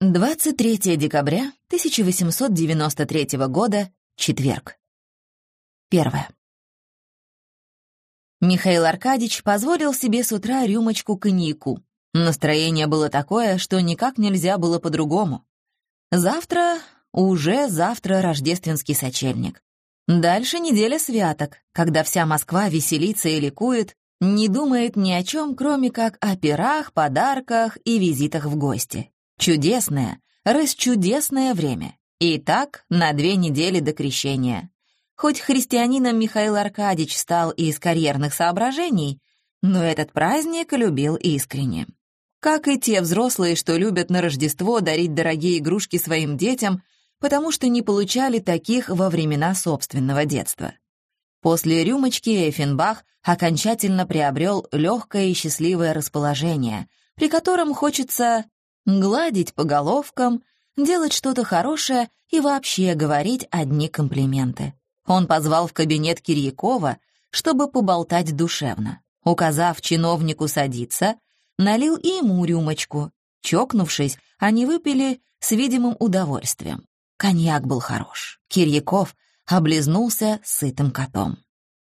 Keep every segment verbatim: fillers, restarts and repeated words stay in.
двадцать третьего декабря тысяча восемьсот девяносто третьего года, четверг. Первое. Михаил Аркадьич позволил себе с утра рюмочку коньяку. Настроение было такое, что никак нельзя было по-другому. Завтра, уже завтра рождественский сочельник. Дальше неделя святок, когда вся Москва веселится и ликует, не думает ни о чем, кроме как о пирах, подарках и визитах в гости. Чудесное, расчудесное время. И так на две недели до крещения. Хоть христианином Михаил Аркадьич стал и из карьерных соображений, но этот праздник любил искренне. Как и те взрослые, что любят на Рождество дарить дорогие игрушки своим детям, потому что не получали таких во времена собственного детства. После рюмочки Эйфенбах окончательно приобрел легкое и счастливое расположение, при котором хочется гладить по головкам, делать что-то хорошее и вообще говорить одни комплименты. Он позвал в кабинет Кирьякова, чтобы поболтать душевно. Указав чиновнику садиться, налил и ему рюмочку. Чокнувшись, они выпили с видимым удовольствием. Коньяк был хорош. Кирьяков облизнулся сытым котом.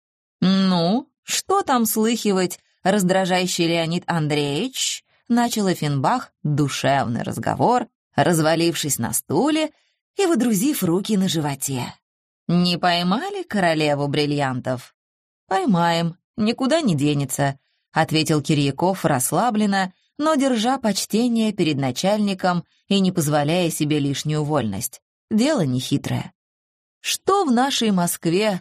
«Ну, что там слыхивать, раздражающий Леонид Андреевич?» Начал Эйфенбах душевный разговор, развалившись на стуле и выдрузив руки на животе. «Не поймали королеву бриллиантов?» «Поймаем, никуда не денется», — ответил Кирьяков расслабленно, но держа почтение перед начальником и не позволяя себе лишнюю вольность. Дело нехитрое. «Что в нашей Москве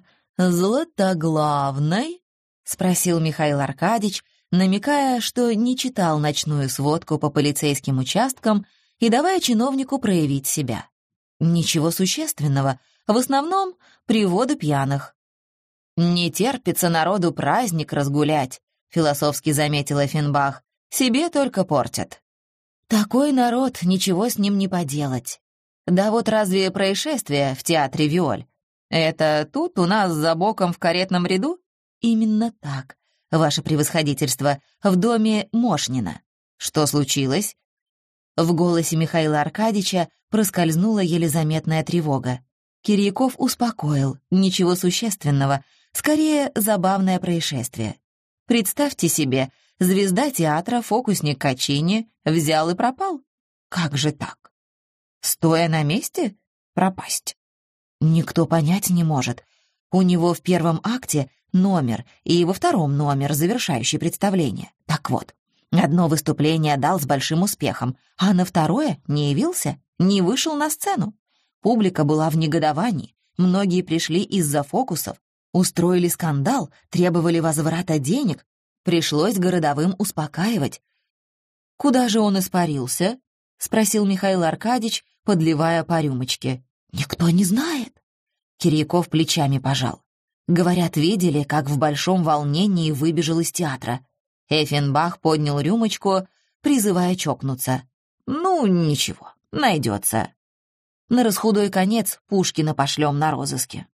златоглавной?» — спросил Михаил Аркадьич, намекая, что не читал ночную сводку по полицейским участкам и давая чиновнику проявить себя. «Ничего существенного, в основном приводы пьяных». «Не терпится народу праздник разгулять», — философски заметил Эйфенбах. «Себе только портят». «Такой народ, ничего с ним не поделать. Да вот разве происшествие в театре «Виоль»? Это тут у нас за боком в каретном ряду?» «Именно так, ваше превосходительство, в доме Мошнина». «Что случилось?» В голосе Михаила Аркадьича проскользнула еле заметная тревога. Кирьяков успокоил, ничего существенного, скорее забавное происшествие. Представьте себе, звезда театра, фокусник Качини, взял и пропал. Как же так? Стоя на месте? Пропасть. Никто понять не может. У него в первом акте номер и во втором номер, завершающий представление. Так вот, одно выступление дал с большим успехом, а на второе не явился, не вышел на сцену. Публика была в негодовании, многие пришли из-за фокусов, устроили скандал, требовали возврата денег, пришлось городовым успокаивать. «Куда же он испарился?» — спросил Михаил Аркадьич, подливая по рюмочке. «Никто не знает». Кирьяков плечами пожал. Говорят, видели, как в большом волнении выбежал из театра. Эйфенбах поднял рюмочку, призывая чокнуться. «Ну, ничего, найдется. На расхудой конец Пушкина пошлем на розыске».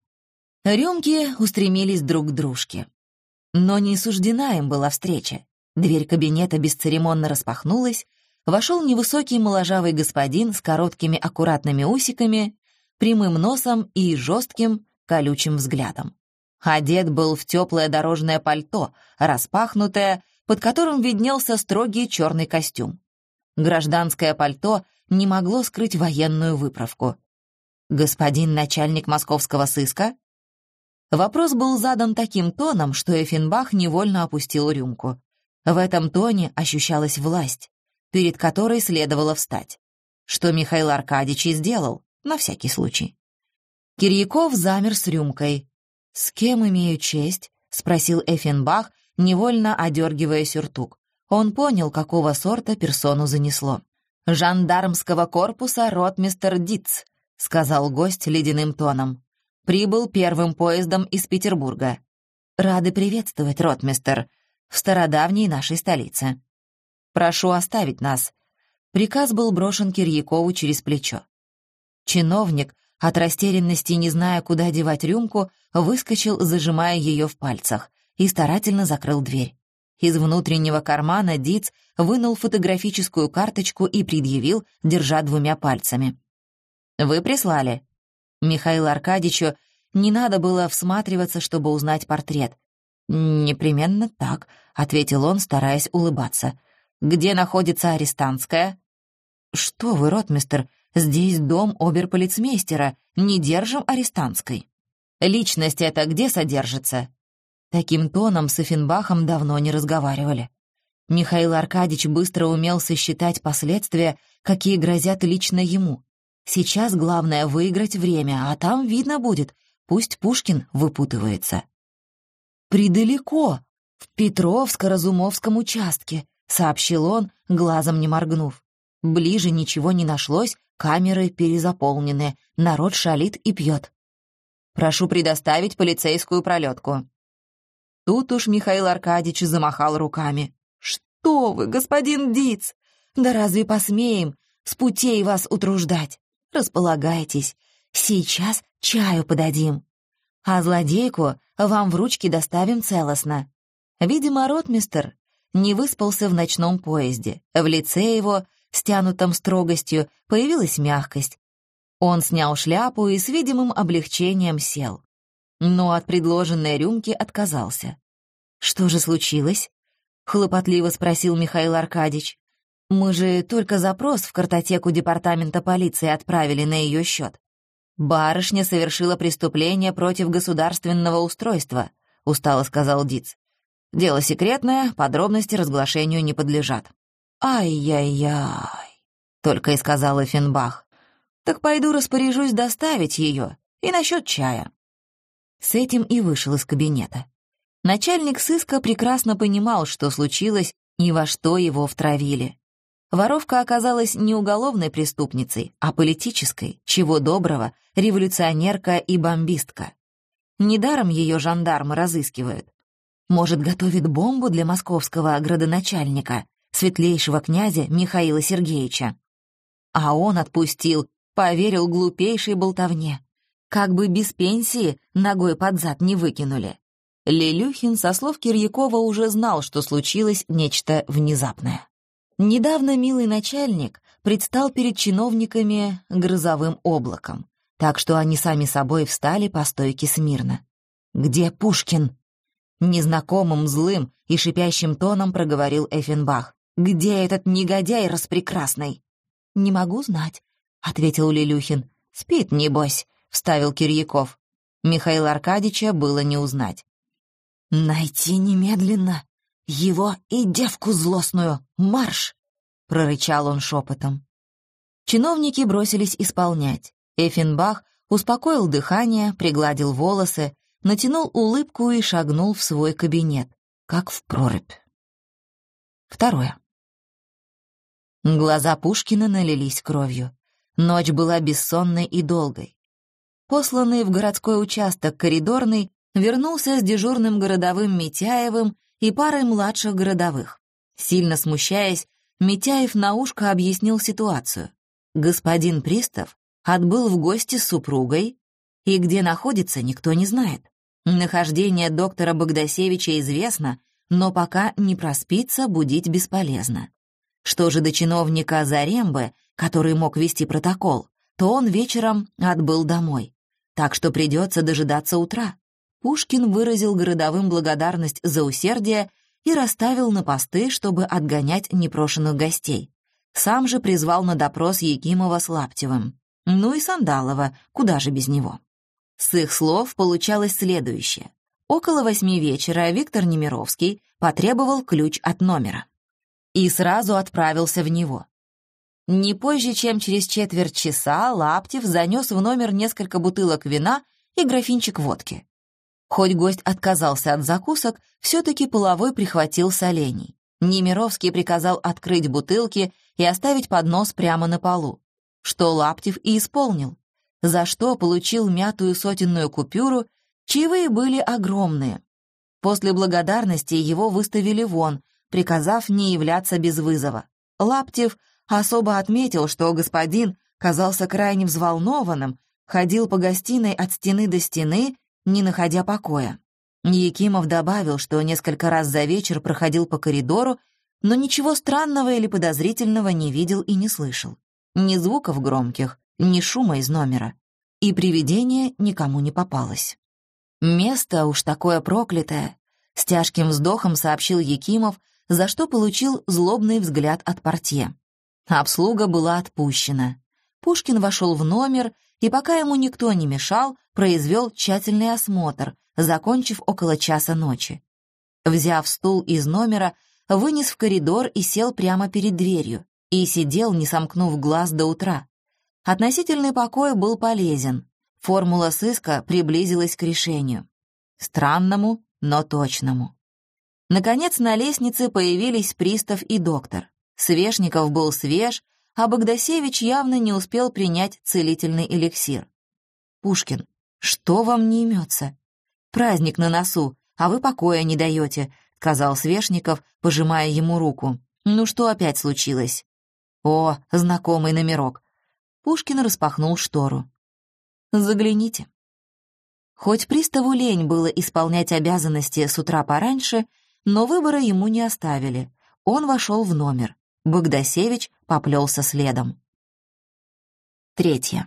Рюмки устремились друг к дружке. Но не суждена им была встреча. Дверь кабинета бесцеремонно распахнулась, вошел невысокий моложавый господин с короткими аккуратными усиками, прямым носом и жестким, колючим взглядом. Одет был в теплое дорожное пальто, распахнутое, под которым виднелся строгий черный костюм. Гражданское пальто не могло скрыть военную выправку. «Господин начальник московского сыска?» Вопрос был задан таким тоном, что Эйфенбах невольно опустил рюмку. В этом тоне ощущалась власть, перед которой следовало встать. Что Михаил Аркадьич и сделал, на всякий случай. Кирьяков замер с рюмкой. «С кем имею честь?» — спросил Эйфенбах, невольно одергивая сюртук. Он понял, какого сорта персону занесло. «Жандармского корпуса ротмистр Диц», — сказал гость ледяным тоном. «Прибыл первым поездом из Петербурга. Рады приветствовать, ротмистр, в стародавней нашей столице. Прошу оставить нас». Приказ был брошен Кирьякову через плечо. Чиновник, от растерянности не зная, куда девать рюмку, выскочил, зажимая ее в пальцах, и старательно закрыл дверь. Из внутреннего кармана Диц вынул фотографическую карточку и предъявил, держа двумя пальцами. «Вы прислали?» Михаилу Аркадьевичу не надо было всматриваться, чтобы узнать портрет. «Непременно так», — ответил он, стараясь улыбаться. «Где находится арестантская?» «Что вы, ротмистр, здесь дом оберполицмейстера, не держим арестантской». «Личность эта где содержится?» Таким тоном с Эффенбахом давно не разговаривали. Михаил Аркадьевич быстро умел сосчитать последствия, какие грозят лично ему. Сейчас главное выиграть время, а там видно будет, пусть Пушкин выпутывается. «Предалеко, в Петровско-Разумовском участке», — сообщил он, глазом не моргнув. «Ближе ничего не нашлось, камеры перезаполнены, народ шалит и пьет. Прошу предоставить полицейскую пролетку». Тут уж Михаил Аркадьевич замахал руками. «Что вы, господин Диц! Да разве посмеем с путей вас утруждать? Располагайтесь, сейчас чаю подадим. А злодейку вам в ручки доставим целостно». Видимо, ротмистр не выспался в ночном поезде. В лице его, стянутом строгостью, появилась мягкость. Он снял шляпу и с видимым облегчением сел. Но от предложенной рюмки отказался. «Что же случилось?» — хлопотливо спросил Михаил Аркадьевич. «Мы же только запрос в картотеку департамента полиции отправили на ее счет. Барышня совершила преступление против государственного устройства», — устало сказал Диц. «Дело секретное, подробности разглашению не подлежат». «Ай-яй-яй», — только и сказал Эффенбах. «Так пойду распоряжусь доставить ее и насчет чая». С этим и вышел из кабинета. Начальник сыска прекрасно понимал, что случилось и во что его втравили. Воровка оказалась не уголовной преступницей, а политической, чего доброго, революционерка и бомбистка. Недаром ее жандармы разыскивают. Может, готовит бомбу для московского градоначальника, светлейшего князя Михаила Сергеевича. А он отпустил, поверил глупейшей болтовне. Как бы без пенсии ногой под зад не выкинули. Лелюхин со слов Кирьякова уже знал, что случилось нечто внезапное. Недавно милый начальник предстал перед чиновниками грозовым облаком, так что они сами собой встали по стойке смирно. «Где Пушкин?» Незнакомым, злым и шипящим тоном проговорил Эффенбах. «Где этот негодяй распрекрасный?» «Не могу знать», — ответил Лелюхин. «Спит, небось», — вставил Кирьяков. Михаила Аркадьевича было не узнать. «Найти немедленно его и девку злостную! Марш!» — прорычал он шепотом. Чиновники бросились исполнять. Эффенбах успокоил дыхание, пригладил волосы, натянул улыбку и шагнул в свой кабинет, как в прорубь. Второе. Глаза Пушкина налились кровью. Ночь была бессонной и долгой. Посланный в городской участок коридорный вернулся с дежурным городовым Митяевым и парой младших городовых. Сильно смущаясь, Митяев на ушко объяснил ситуацию. Господин пристав отбыл в гости с супругой, и где находится, никто не знает. Нахождение доктора Богдасевича известно, но пока не проспится, будить бесполезно. Что же до чиновника Зарембы, который мог вести протокол, то он вечером отбыл домой, так что придется дожидаться утра. Пушкин выразил городовым благодарность за усердие и расставил на посты, чтобы отгонять непрошенных гостей. Сам же призвал на допрос Якимова с Лаптевым. Ну и Сандалова, куда же без него. С их слов получалось следующее. Около восьми вечера Виктор Немировский потребовал ключ от номера. И сразу отправился в него. Не позже, чем через четверть часа, Лаптев занес в номер несколько бутылок вина и графинчик водки. Хоть гость отказался от закусок, все-таки половой прихватил солений. Немировский приказал открыть бутылки и оставить поднос прямо на полу, что Лаптев и исполнил, за что получил мятую сотенную купюру, чаевые были огромные. После благодарности его выставили вон, приказав не являться без вызова. Лаптев особо отметил, что господин казался крайне взволнованным, ходил по гостиной от стены до стены, не находя покоя. Якимов добавил, что несколько раз за вечер проходил по коридору, но ничего странного или подозрительного не видел и не слышал. Ни звуков громких, ни шума из номера. И привидение никому не попалось. «Место уж такое проклятое», — с тяжким вздохом сообщил Якимов, за что получил злобный взгляд от портье. Обслуга была отпущена. Пушкин вошел в номер и, пока ему никто не мешал, произвел тщательный осмотр, закончив около часа ночи. Взяв стул из номера, вынес в коридор и сел прямо перед дверью, и сидел, не сомкнув глаз до утра. Относительный покой был полезен. Формула сыска приблизилась к решению. Странному, но точному. Наконец на лестнице появились пристав и доктор. Свешников был свеж, а Богдасевич явно не успел принять целительный эликсир. «Пушкин, что вам не имется? Праздник на носу, а вы покоя не даете», — сказал Свешников, пожимая ему руку. «Ну что опять случилось?» «О, знакомый номерок». Пушкин распахнул штору. «Загляните». Хоть приставу лень было исполнять обязанности с утра пораньше, но выбора ему не оставили. Он вошел в номер. Богдасевич поплелся следом. Третье.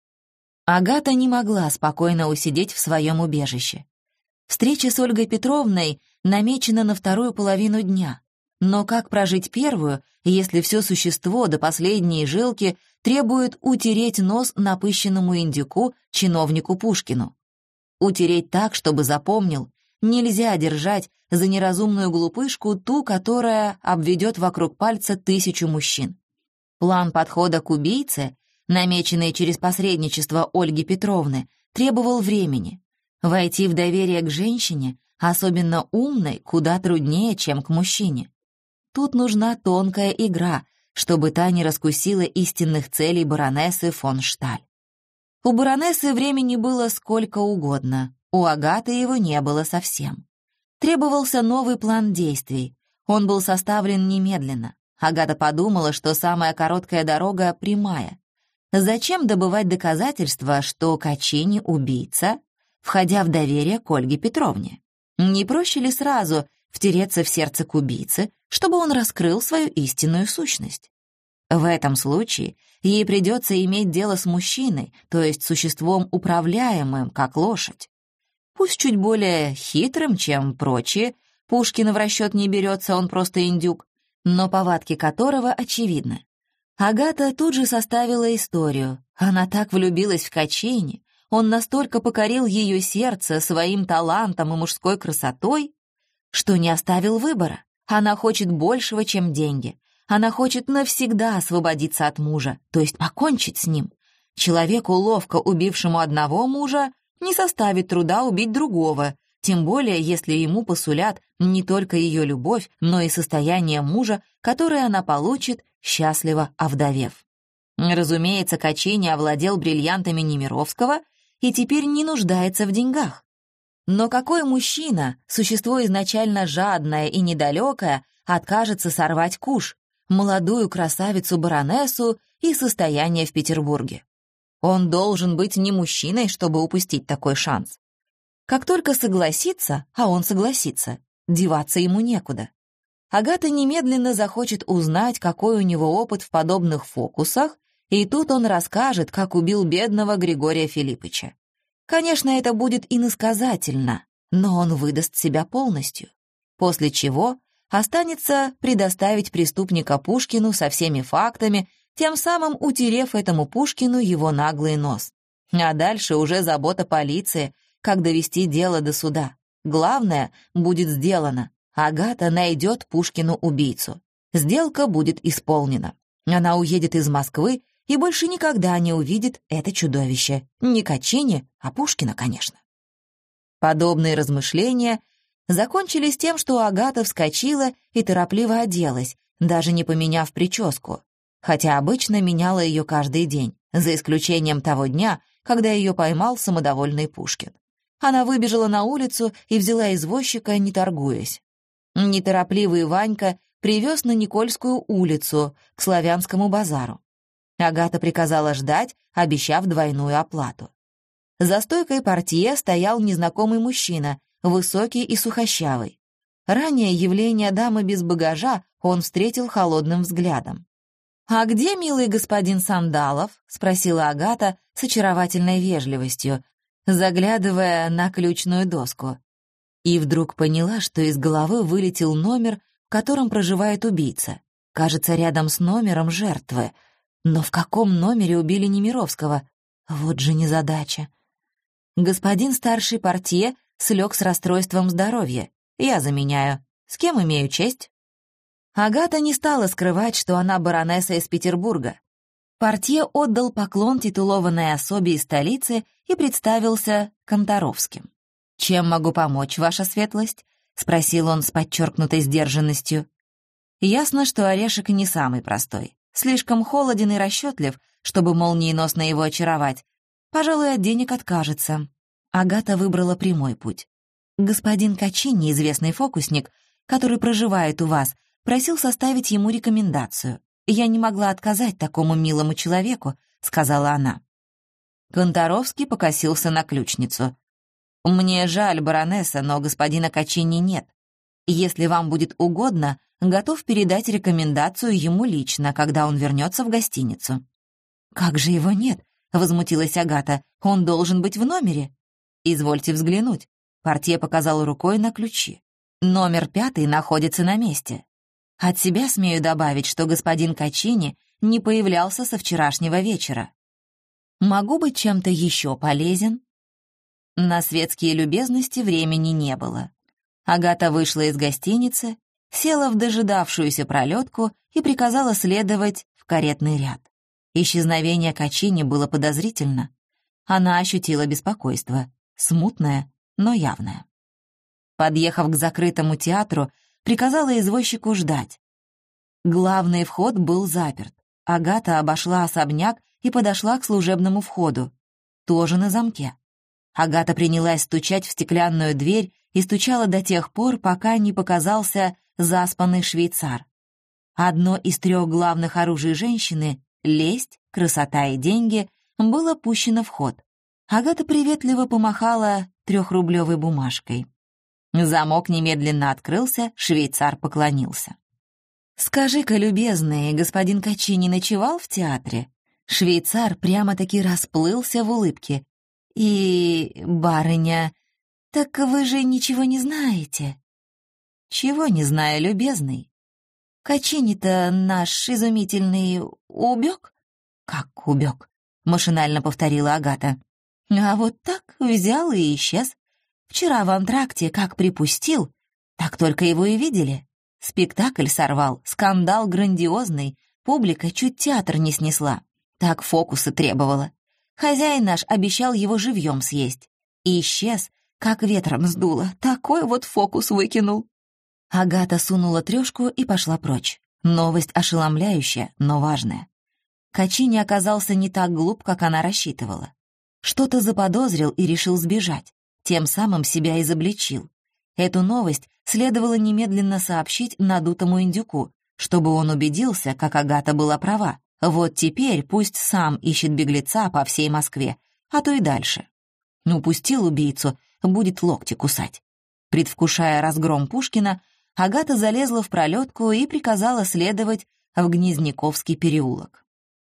Агата не могла спокойно усидеть в своем убежище. Встреча с Ольгой Петровной намечена на вторую половину дня. Но как прожить первую, если все существо до последней жилки требует утереть нос напыщенному индюку, чиновнику Пушкину? Утереть так, чтобы запомнил, нельзя держать за неразумную глупышку ту, которая обведет вокруг пальца тысячу мужчин. План подхода к убийце, намеченный через посредничество Ольги Петровны, требовал времени. Войти в доверие к женщине, особенно умной, куда труднее, чем к мужчине. Тут нужна тонкая игра, чтобы та не раскусила истинных целей баронессы фон Шталь. У баронессы времени было сколько угодно, у Агаты его не было совсем. Требовался новый план действий. Он был составлен немедленно. Агата подумала, что самая короткая дорога — прямая. Зачем добывать доказательства, что Качини — убийца, входя в доверие к Ольге Петровне? Не проще ли сразу втереться в сердце к убийце, чтобы он раскрыл свою истинную сущность? В этом случае ей придется иметь дело с мужчиной, то есть существом управляемым, как лошадь. Пусть чуть более хитрым, чем прочие, Пушкина в расчет не берется, он просто индюк, но повадки которого очевидны. Агата тут же составила историю. Она так влюбилась в Качини, он настолько покорил ее сердце своим талантом и мужской красотой, что не оставил выбора. Она хочет большего, чем деньги. Она хочет навсегда освободиться от мужа, то есть покончить с ним. Человеку, ловко убившему одного мужа, не составит труда убить другого, тем более если ему посулят не только ее любовь, но и состояние мужа, которое она получит, счастливо овдовев. Разумеется, Качини овладел бриллиантами Немировского и теперь не нуждается в деньгах. Но какой мужчина, существо изначально жадное и недалекое, откажется сорвать куш, молодую красавицу-баронессу и состояние в Петербурге? Он должен быть не мужчиной, чтобы упустить такой шанс. Как только согласится, а он согласится, деваться ему некуда. Агата немедленно захочет узнать, какой у него опыт в подобных фокусах, и тут он расскажет, как убил бедного Григория Филиппыча. Конечно, это будет иносказательно, но он выдаст себя полностью. После чего останется предоставить преступника Пушкину со всеми фактами, тем самым утерев этому Пушкину его наглый нос. А дальше уже забота полиции, как довести дело до суда. Главное будет сделано. Агата найдет Пушкину убийцу. Сделка будет исполнена. Она уедет из Москвы и больше никогда не увидит это чудовище. Не Качини, а Пушкина, конечно. Подобные размышления закончились тем, что Агата вскочила и торопливо оделась, даже не поменяв прическу, хотя обычно меняла ее каждый день, за исключением того дня, когда ее поймал самодовольный Пушкин. Она выбежала на улицу и взяла извозчика, не торгуясь. Неторопливый Ванька привез на Никольскую улицу, к Славянскому базару. Агата приказала ждать, обещав двойную оплату. За стойкой портье стоял незнакомый мужчина, высокий и сухощавый. Ранее явление дамы без багажа он встретил холодным взглядом. «А где милый господин Сандалов?» — спросила Агата с очаровательной вежливостью, заглядывая на ключную доску. И вдруг поняла, что из головы вылетел номер, в котором проживает убийца. Кажется, рядом с номером жертвы. Но в каком номере убили Немировского? Вот же незадача. Господин старший портье слег с расстройством здоровья. Я заменяю. С кем имею честь? Агата не стала скрывать, что она баронесса из Петербурга. Портье отдал поклон титулованной особе из столицы и представился Конторовским. «Чем могу помочь, ваша светлость?» — спросил он с подчеркнутой сдержанностью. Ясно, что орешек не самый простой. Слишком холоден и расчетлив, чтобы молниеносно его очаровать. Пожалуй, от денег откажется. Агата выбрала прямой путь. «Господин Качини, известный фокусник, который проживает у вас, просил составить ему рекомендацию. Я не могла отказать такому милому человеку», — сказала она. Конторовский покосился на ключницу. «Мне жаль, баронесса, но господина Качини нет. Если вам будет угодно, готов передать рекомендацию ему лично, когда он вернется в гостиницу». «Как же его нет?» — возмутилась Агата. «Он должен быть в номере». «Извольте взглянуть». Портье показал рукой на ключи. «Номер пятый находится на месте. От себя смею добавить, что господин Качини не появлялся со вчерашнего вечера. Могу быть чем-то еще полезен?» На светские любезности времени не было. Агата вышла из гостиницы, села в дожидавшуюся пролетку и приказала следовать в каретный ряд. Исчезновение Качини было подозрительно. Она ощутила беспокойство, смутное, но явное. Подъехав к закрытому театру, приказала извозчику ждать. Главный вход был заперт. Агата обошла особняк и подошла к служебному входу. Тоже на замке. Агата принялась стучать в стеклянную дверь и стучала до тех пор, пока не показался заспанный швейцар. Одно из трех главных оружий женщины — лесть, красота и деньги — было пущено в ход. Агата приветливо помахала трехрублевой бумажкой. Замок немедленно открылся, швейцар поклонился. «Скажи-ка, любезный, господин Качини ночевал в театре?» Швейцар прямо-таки расплылся в улыбке. «И, барыня, так вы же ничего не знаете?» «Чего не знаю, любезный? Качини-то наш изумительный убег?» «Как убег?» — машинально повторила Агата. «А вот так взял и исчез. Вчера в антракте как припустил, так только его и видели. Спектакль сорвал, скандал грандиозный, публика чуть театр не снесла. Так фокусы требовала. Хозяин наш обещал его живьем съесть. И исчез, как ветром сдуло, такой вот фокус выкинул». Агата сунула трешку и пошла прочь. Новость ошеломляющая, но важная. Качини оказался не так глуп, как она рассчитывала. Что-то заподозрил и решил сбежать. Тем самым себя изобличил. Эту новость следовало немедленно сообщить надутому индюку, чтобы он убедился, как Агата была права. Вот теперь пусть сам ищет беглеца по всей Москве, а то и дальше. Упустил убийцу, будет локти кусать. Предвкушая разгром Пушкина, Агата залезла в пролетку и приказала следовать в Гнезняковский переулок.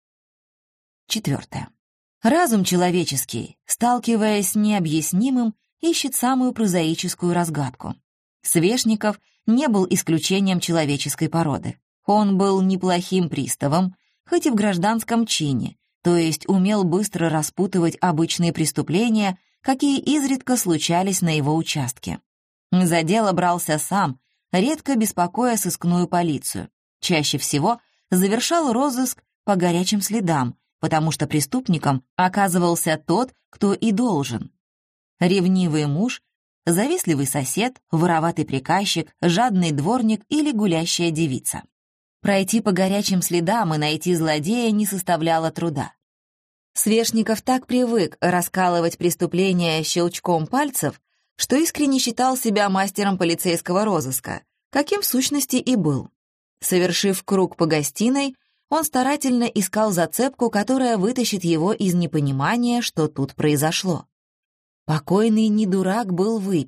Четвертое. Разум человеческий, сталкиваясь с необъяснимым, ищет самую прозаическую разгадку. Свешников не был исключением человеческой породы. Он был неплохим приставом, хоть и в гражданском чине, то есть умел быстро распутывать обычные преступления, какие изредка случались на его участке. За дело брался сам, редко беспокоя сыскную полицию. Чаще всего завершал розыск по горячим следам, потому что преступником оказывался тот, кто и должен. Ревнивый муж, завистливый сосед, вороватый приказчик, жадный дворник или гулящая девица. Пройти по горячим следам и найти злодея не составляло труда. Свешников так привык раскалывать преступления щелчком пальцев, что искренне считал себя мастером полицейского розыска, каким в сущности и был. Совершив круг по гостиной, он старательно искал зацепку, которая вытащит его из непонимания, что тут произошло. Покойный не дурак был выпить.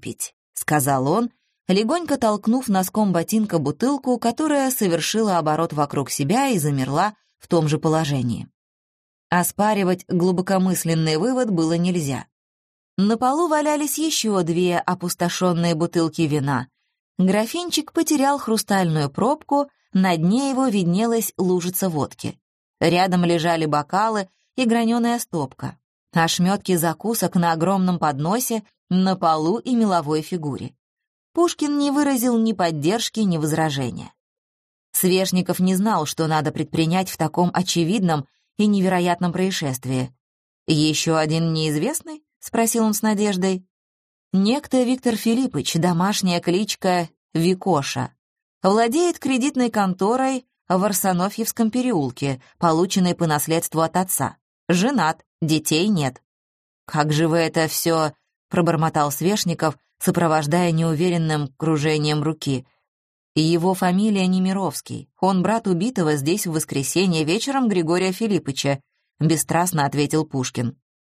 — сказал он, легонько толкнув носком ботинка бутылку, которая совершила оборот вокруг себя и замерла в том же положении. Оспаривать глубокомысленный вывод было нельзя. На полу валялись еще две опустошенные бутылки вина. Графинчик потерял хрустальную пробку, на дне его виднелась лужица водки. Рядом лежали бокалы и граненая стопка, ошметки закусок на огромном подносе, на полу и меловой фигуре. Пушкин не выразил ни поддержки, ни возражения. Свешников не знал, что надо предпринять в таком очевидном и невероятном происшествии. «Еще один неизвестный?» — спросил он с надеждой. «Некто Виктор Филиппович, домашняя кличка Викоша, владеет кредитной конторой в Арсенофьевском переулке, полученной по наследству от отца. Женат, детей нет». «Как же вы это все...» — пробормотал Свешников, сопровождая неуверенным кружением руки. «Его фамилия Немировский. Он брат убитого здесь в воскресенье вечером Григория Филипповича», — бесстрастно ответил Пушкин.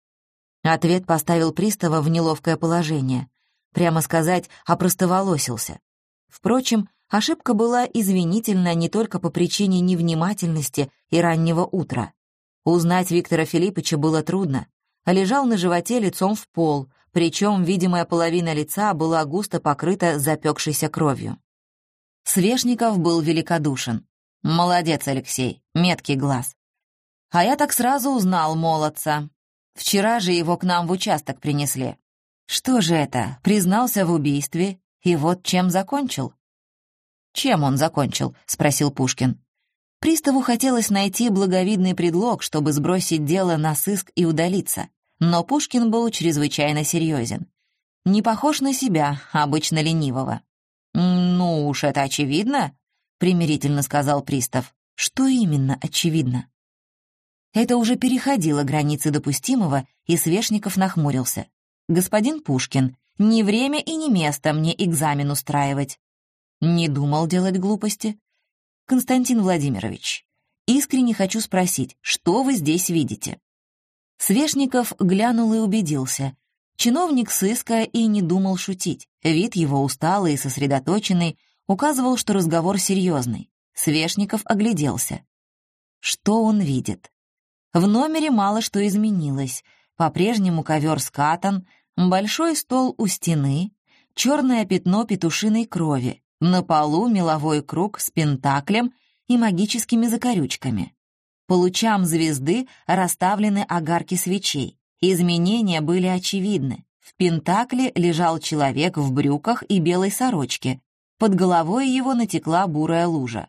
Ответ поставил пристава в неловкое положение. Прямо сказать, опростоволосился. Впрочем, ошибка была извинительна не только по причине невнимательности и раннего утра. Узнать Виктора Филипповича было трудно. Лежал на животе лицом в пол, причем видимая половина лица была густо покрыта запекшейся кровью. Свешников был великодушен. «Молодец, Алексей, меткий глаз. А я так сразу узнал молодца. Вчера же его к нам в участок принесли. Что же это, признался в убийстве, и вот чем закончил?» «Чем он закончил?» — спросил Пушкин. Приставу хотелось найти благовидный предлог, чтобы сбросить дело на сыск и удалиться, но Пушкин был чрезвычайно серьезен. Не похож на себя, обычно ленивого. «Ну уж это очевидно», — примирительно сказал пристав. «Что именно очевидно?» Это уже переходило границы допустимого, и Свешников нахмурился. «Господин Пушкин, не время и не место мне экзамен устраивать». «Не думал делать глупости». «Константин Владимирович, искренне хочу спросить, что вы здесь видите?» Свешников глянул и убедился. Чиновник сыска и не думал шутить. Вид его усталый и сосредоточенный указывал, что разговор серьезный. Свешников огляделся. Что он видит? В номере мало что изменилось. По-прежнему ковер скатан, большой стол у стены, черное пятно петушиной крови, на полу меловой круг с пентаклем и магическими закорючками. По лучам звезды расставлены огарки свечей. Изменения были очевидны. В пентакле лежал человек в брюках и белой сорочке. Под головой его натекла бурая лужа.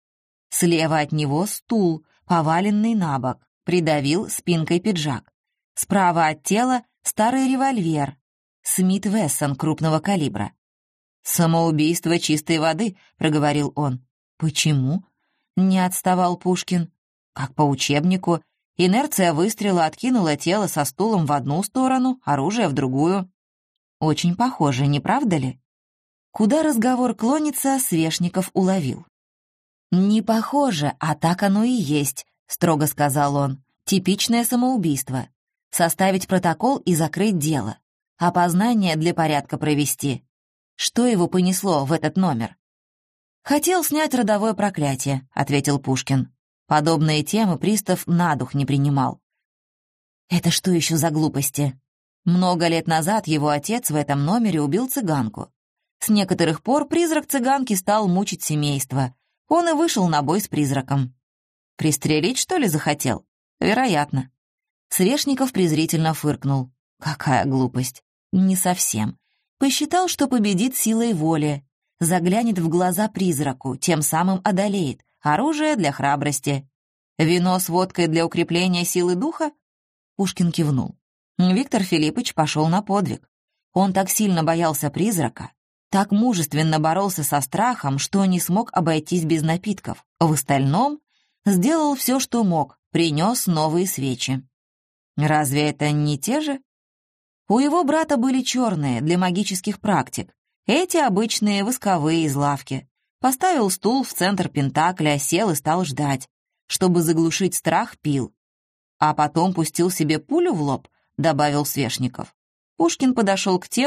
Слева от него стул, поваленный на бок, придавил спинкой пиджак. Справа от тела старый револьвер, Смит Вессон крупного калибра. «Самоубийство чистой воды», — проговорил он. «Почему?» — не отставал Пушкин. «Как по учебнику. Инерция выстрела откинула тело со стулом в одну сторону, оружие в другую». «Очень похоже, не правда ли?» Куда разговор клонится, Свешников уловил. «Не похоже, а так оно и есть», — строго сказал он. «Типичное самоубийство. Составить протокол и закрыть дело. Опознание для порядка провести. Что его понесло в этот номер?» «Хотел снять родовое проклятие», — ответил Пушкин. Подобные темы пристав на дух не принимал. «Это что еще за глупости?» Много лет назад его отец в этом номере убил цыганку. С некоторых пор призрак цыганки стал мучить семейство. Он и вышел на бой с призраком. «Пристрелить, что ли, захотел?» «Вероятно». Свешников презрительно фыркнул. «Какая глупость!» «Не совсем. Посчитал, что победит силой воли. Заглянет в глаза призраку, тем самым одолеет. Оружие для храбрости. Вино с водкой для укрепления силы духа?» Пушкин кивнул. Виктор Филиппович пошел на подвиг. Он так сильно боялся призрака, так мужественно боролся со страхом, что не смог обойтись без напитков. В остальном сделал все, что мог, принес новые свечи. Разве это не те же? У его брата были черные, для магических практик. Эти обычные восковые из лавки. Поставил стул в центр пентакля, сел и стал ждать. Чтобы заглушить страх, пил. А потом пустил себе пулю в лоб, добавил Свешников. Пушкин подошел к телу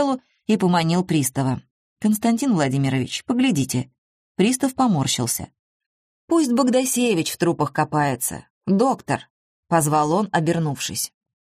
и поманил пристава. «Константин Владимирович, поглядите». Пристав поморщился. «Пусть Богдасевич в трупах копается. Доктор!» — позвал он, обернувшись.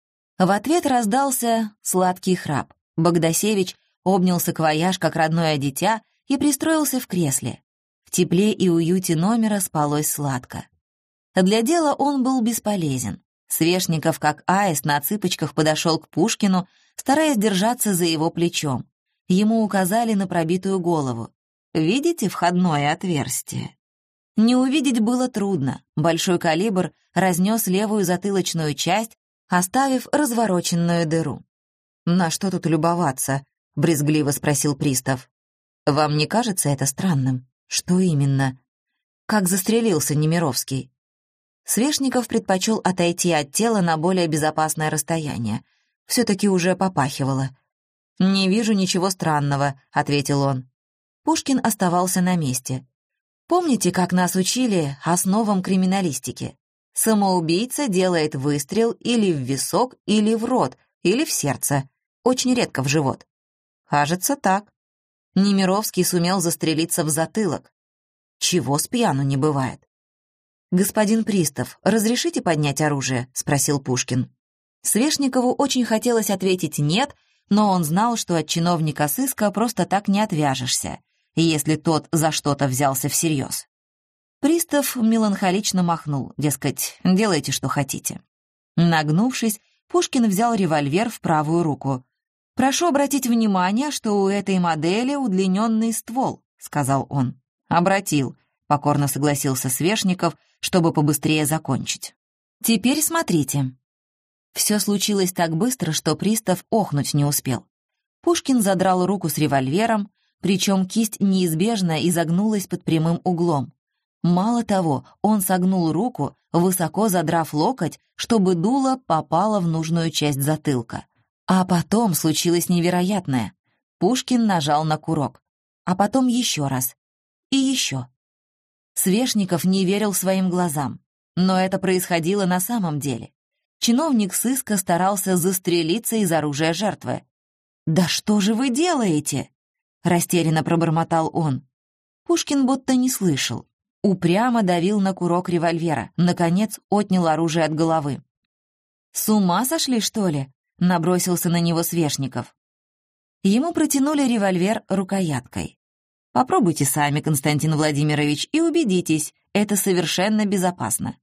В ответ раздался сладкий храп. Богдасевич обнял саквояж, как родное дитя, и пристроился в кресле. В тепле и уюте номера спалось сладко. Для дела он был бесполезен. Свешников, как аист, на цыпочках подошел к Пушкину, стараясь держаться за его плечом. Ему указали на пробитую голову. «Видите входное отверстие?» Не увидеть было трудно. Большой калибр разнес левую затылочную часть, оставив развороченную дыру. «На что тут любоваться?» — брезгливо спросил пристав. «Вам не кажется это странным? Что именно?» «Как застрелился Немировский?» Свешников предпочел отойти от тела на более безопасное расстояние. Все-таки уже попахивало. «Не вижу ничего странного», — ответил он. Пушкин оставался на месте. «Помните, как нас учили основам криминалистики? Самоубийца делает выстрел или в висок, или в рот, или в сердце. Очень редко в живот». «Кажется, так». Немировский сумел застрелиться в затылок. Чего с пьяну не бывает. «Господин пристав, разрешите поднять оружие?» — спросил Пушкин. Свешникову очень хотелось ответить «нет», но он знал, что от чиновника сыска просто так не отвяжешься, если тот за что-то взялся всерьез. Пристав меланхолично махнул, дескать, делайте, что хотите. Нагнувшись, Пушкин взял револьвер в правую руку. «Прошу обратить внимание, что у этой модели удлиненный ствол», — сказал он. «Обратил», — покорно согласился Свешников, чтобы побыстрее закончить. «Теперь смотрите». Все случилось так быстро, что пристав охнуть не успел. Пушкин задрал руку с револьвером, причем кисть неизбежно изогнулась под прямым углом. Мало того, он согнул руку, высоко задрав локоть, чтобы дуло попало в нужную часть затылка. А потом случилось невероятное. Пушкин нажал на курок. А потом еще раз. И еще. Свешников не верил своим глазам. Но это происходило на самом деле. Чиновник сыска старался застрелиться из оружия жертвы. «Да что же вы делаете?» — растерянно пробормотал он. Пушкин будто не слышал. Упрямо давил на курок револьвера, наконец отнял оружие от головы. «С ума сошли, что ли?» — набросился на него Свешников. Ему протянули револьвер рукояткой. «Попробуйте сами, Константин Владимирович, и убедитесь, это совершенно безопасно».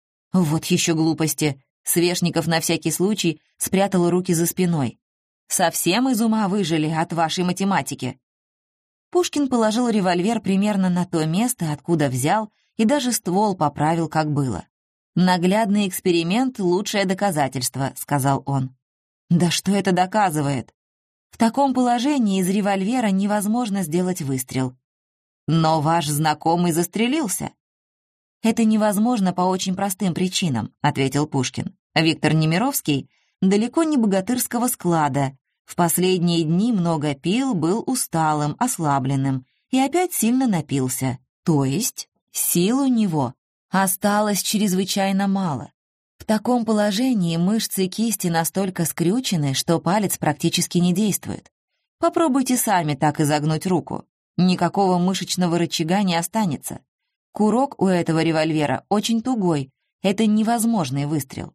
Вот еще глупости. Свешников на всякий случай спрятал руки за спиной. «Совсем из ума выжили от вашей математики». Пушкин положил револьвер примерно на то место, откуда взял, и даже ствол поправил, как было. «Наглядный эксперимент — лучшее доказательство», — сказал он. «Да что это доказывает? В таком положении из револьвера невозможно сделать выстрел». «Но ваш знакомый застрелился». «Это невозможно по очень простым причинам», — ответил Пушкин. «Виктор Немировский далеко не богатырского склада. В последние дни много пил, был усталым, ослабленным и опять сильно напился. То есть сил у него осталось чрезвычайно мало. В таком положении мышцы кисти настолько скрючены, что палец практически не действует. Попробуйте сами так изогнуть руку. Никакого мышечного рычага не останется. Курок у этого револьвера очень тугой. Это невозможный выстрел».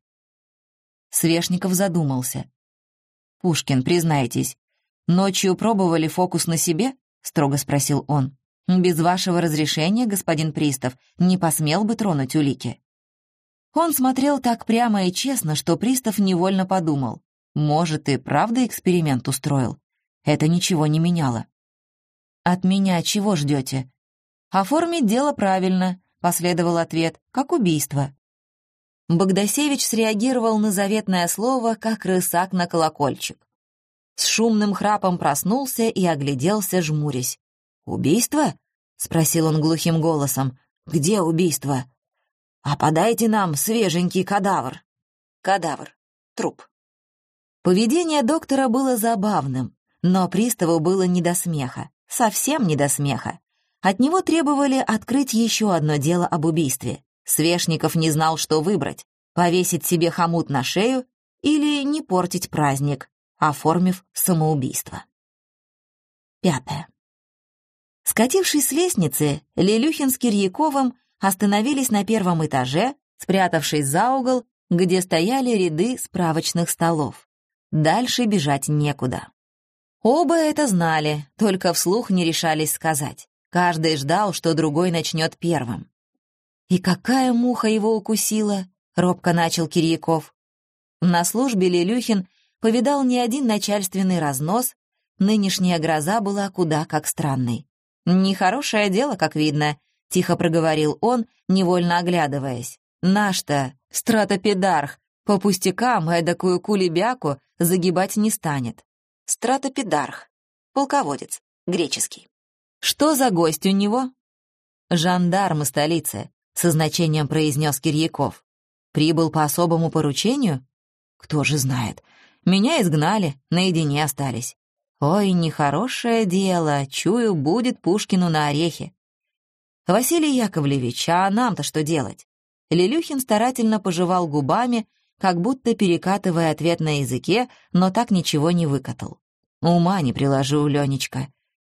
Свешников задумался. «Пушкин, признайтесь, ночью пробовали фокус на себе?» — строго спросил он. «Без вашего разрешения, господин пристав, не посмел бы тронуть улики». Он смотрел так прямо и честно, что пристав невольно подумал. Может, и правда эксперимент устроил. Это ничего не меняло. «От меня чего ждете?» «Оформить дело правильно», — последовал ответ, — «как убийство». Богдасевич среагировал на заветное слово, как рысак на колокольчик. С шумным храпом проснулся и огляделся, жмурясь. «Убийство?» — спросил он глухим голосом. «Где убийство?» «А подайте нам свеженький кадавр». Кадавр. Труп. Поведение доктора было забавным, но приставу было не до смеха, совсем не до смеха. От него требовали открыть еще одно дело об убийстве. Свешников не знал, что выбрать — повесить себе хомут на шею или не портить праздник, оформив самоубийство. Пятое. Скатившись с лестницы, Лелюхин с Кирьяковым остановились на первом этаже, спрятавшись за угол, где стояли ряды справочных столов. Дальше бежать некуда. Оба это знали, только вслух не решались сказать. Каждый ждал, что другой начнет первым. «И какая муха его укусила?» — робко начал Кирьяков. На службе Лелюхин повидал не один начальственный разнос, нынешняя гроза была куда как странной. «Нехорошее дело, как видно», — тихо проговорил он, невольно оглядываясь. «Наш-то стратопедарх по пустякам эдакую кулебяку загибать не станет». Стратопедарх, полководец, греческий. «Что за гость у него?» «Жандарм из столицы», — со значением произнес Кирьяков. «Прибыл по особому поручению?» «Кто же знает. Меня изгнали, наедине остались. Ой, нехорошее дело, чую, будет Пушкину на орехи». «Василий Яковлевич, а нам-то что делать?» Лелюхин старательно пожевал губами, как будто перекатывая ответ на языке, но так ничего не выкатал. «Ума не приложу, Ленечка.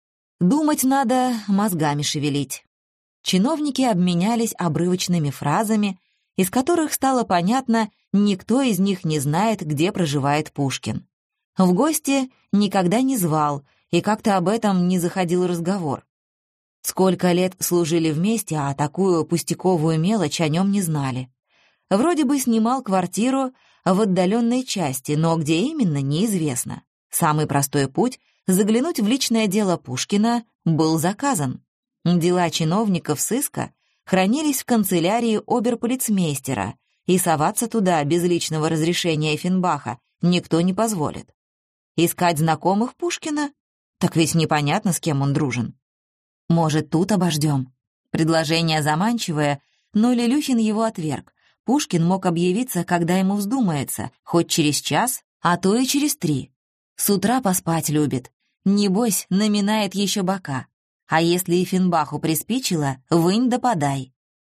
Думать надо, мозгами шевелить». Чиновники обменялись обрывочными фразами, из которых стало понятно, никто из них не знает, где проживает Пушкин. В гости никогда не звал, и как-то об этом не заходил разговор. Сколько лет служили вместе, а такую пустяковую мелочь о нем не знали. Вроде бы снимал квартиру в отдаленной части, но где именно, неизвестно. Самый простой путь — заглянуть в личное дело Пушкина — был заказан. Дела чиновников сыска хранились в канцелярии оберполицмейстера, и соваться туда без личного разрешения Эффенбаха никто не позволит. Искать знакомых Пушкина? Так ведь непонятно, с кем он дружен. «Может, тут обождем?» Предложение заманчивое, но Лелюхин его отверг. Пушкин мог объявиться, когда ему вздумается, хоть через час, а то и через три. С утра поспать любит. Небось, наминает еще бока. А если Эффенбаху приспичило, вынь да подай.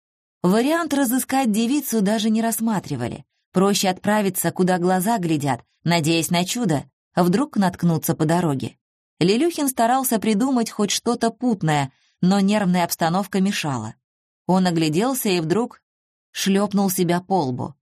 Вариант разыскать девицу даже не рассматривали. Проще отправиться, куда глаза глядят, надеясь на чудо, а вдруг наткнуться по дороге. Лелюхин старался придумать хоть что-то путное, но нервная обстановка мешала. Он огляделся и вдруг шлепнул себя по лбу.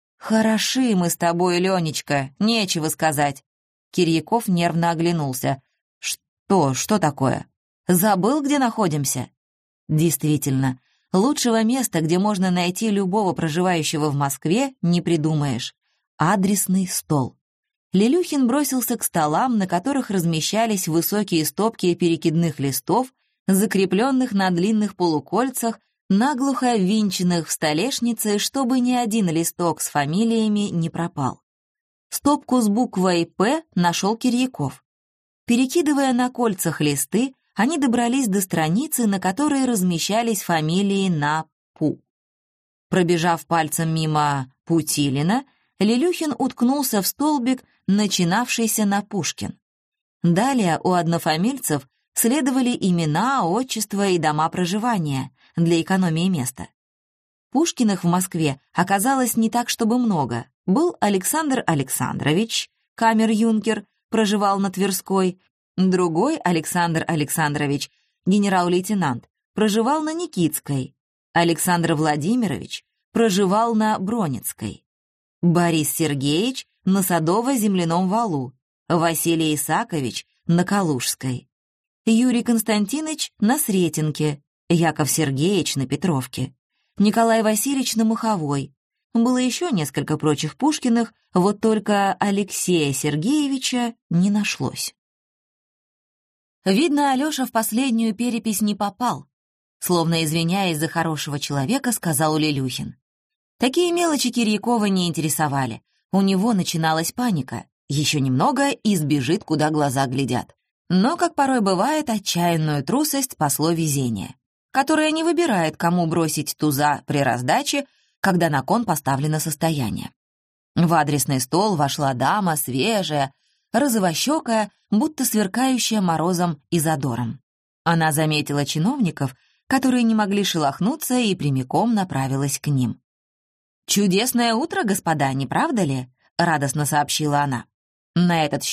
«Хороши мы с тобой, Ленечка, нечего сказать». Кирьяков нервно оглянулся. «Что, что такое? Забыл, где находимся?» Действительно, лучшего места, где можно найти любого проживающего в Москве, не придумаешь. Адресный стол. Лелюхин бросился к столам, на которых размещались высокие стопки перекидных листов, закрепленных на длинных полукольцах, наглухо ввинченных в столешнице, чтобы ни один листок с фамилиями не пропал. Стопку с буквой «П» нашел Кирьяков. Перекидывая на кольцах листы, они добрались до страницы, на которой размещались фамилии на «Пу». Пробежав пальцем мимо Путилина, Лелюхин уткнулся в столбик, начинавшийся на Пушкин. Далее у однофамильцев следовали имена, отчества и дома проживания для экономии места. Пушкиных в Москве оказалось не так, чтобы много. Был Александр Александрович, камер-юнкер, проживал на Тверской, другой Александр Александрович, генерал-лейтенант, проживал на Никитской, Александр Владимирович проживал на Бронницкой, Борис Сергеевич на Садово-земляном валу, Василий Исакович на Калужской, Юрий Константинович на Сретенке, Яков Сергеевич на Петровке, Николай Васильевич на Маховой. Было еще несколько прочих Пушкиных, вот только Алексея Сергеевича не нашлось. Видно, Алёша в последнюю перепись не попал, словно извиняясь за хорошего человека, сказал Лелюхин. Такие мелочи Кирьякова не интересовали. У него начиналась паника. Еще немного и сбежит, куда глаза глядят. Но, как порой бывает, отчаянную трусость спасло везение, которое не выбирает, кому бросить туза при раздаче, когда на кон поставлено состояние. В адресный стол вошла дама, свежая, розовощекая, будто сверкающая морозом и задором. Она заметила чиновников, которые не могли шелохнуться, и прямиком направилась к ним. «Чудесное утро, господа, не правда ли?» — радостно сообщила она. На этот счет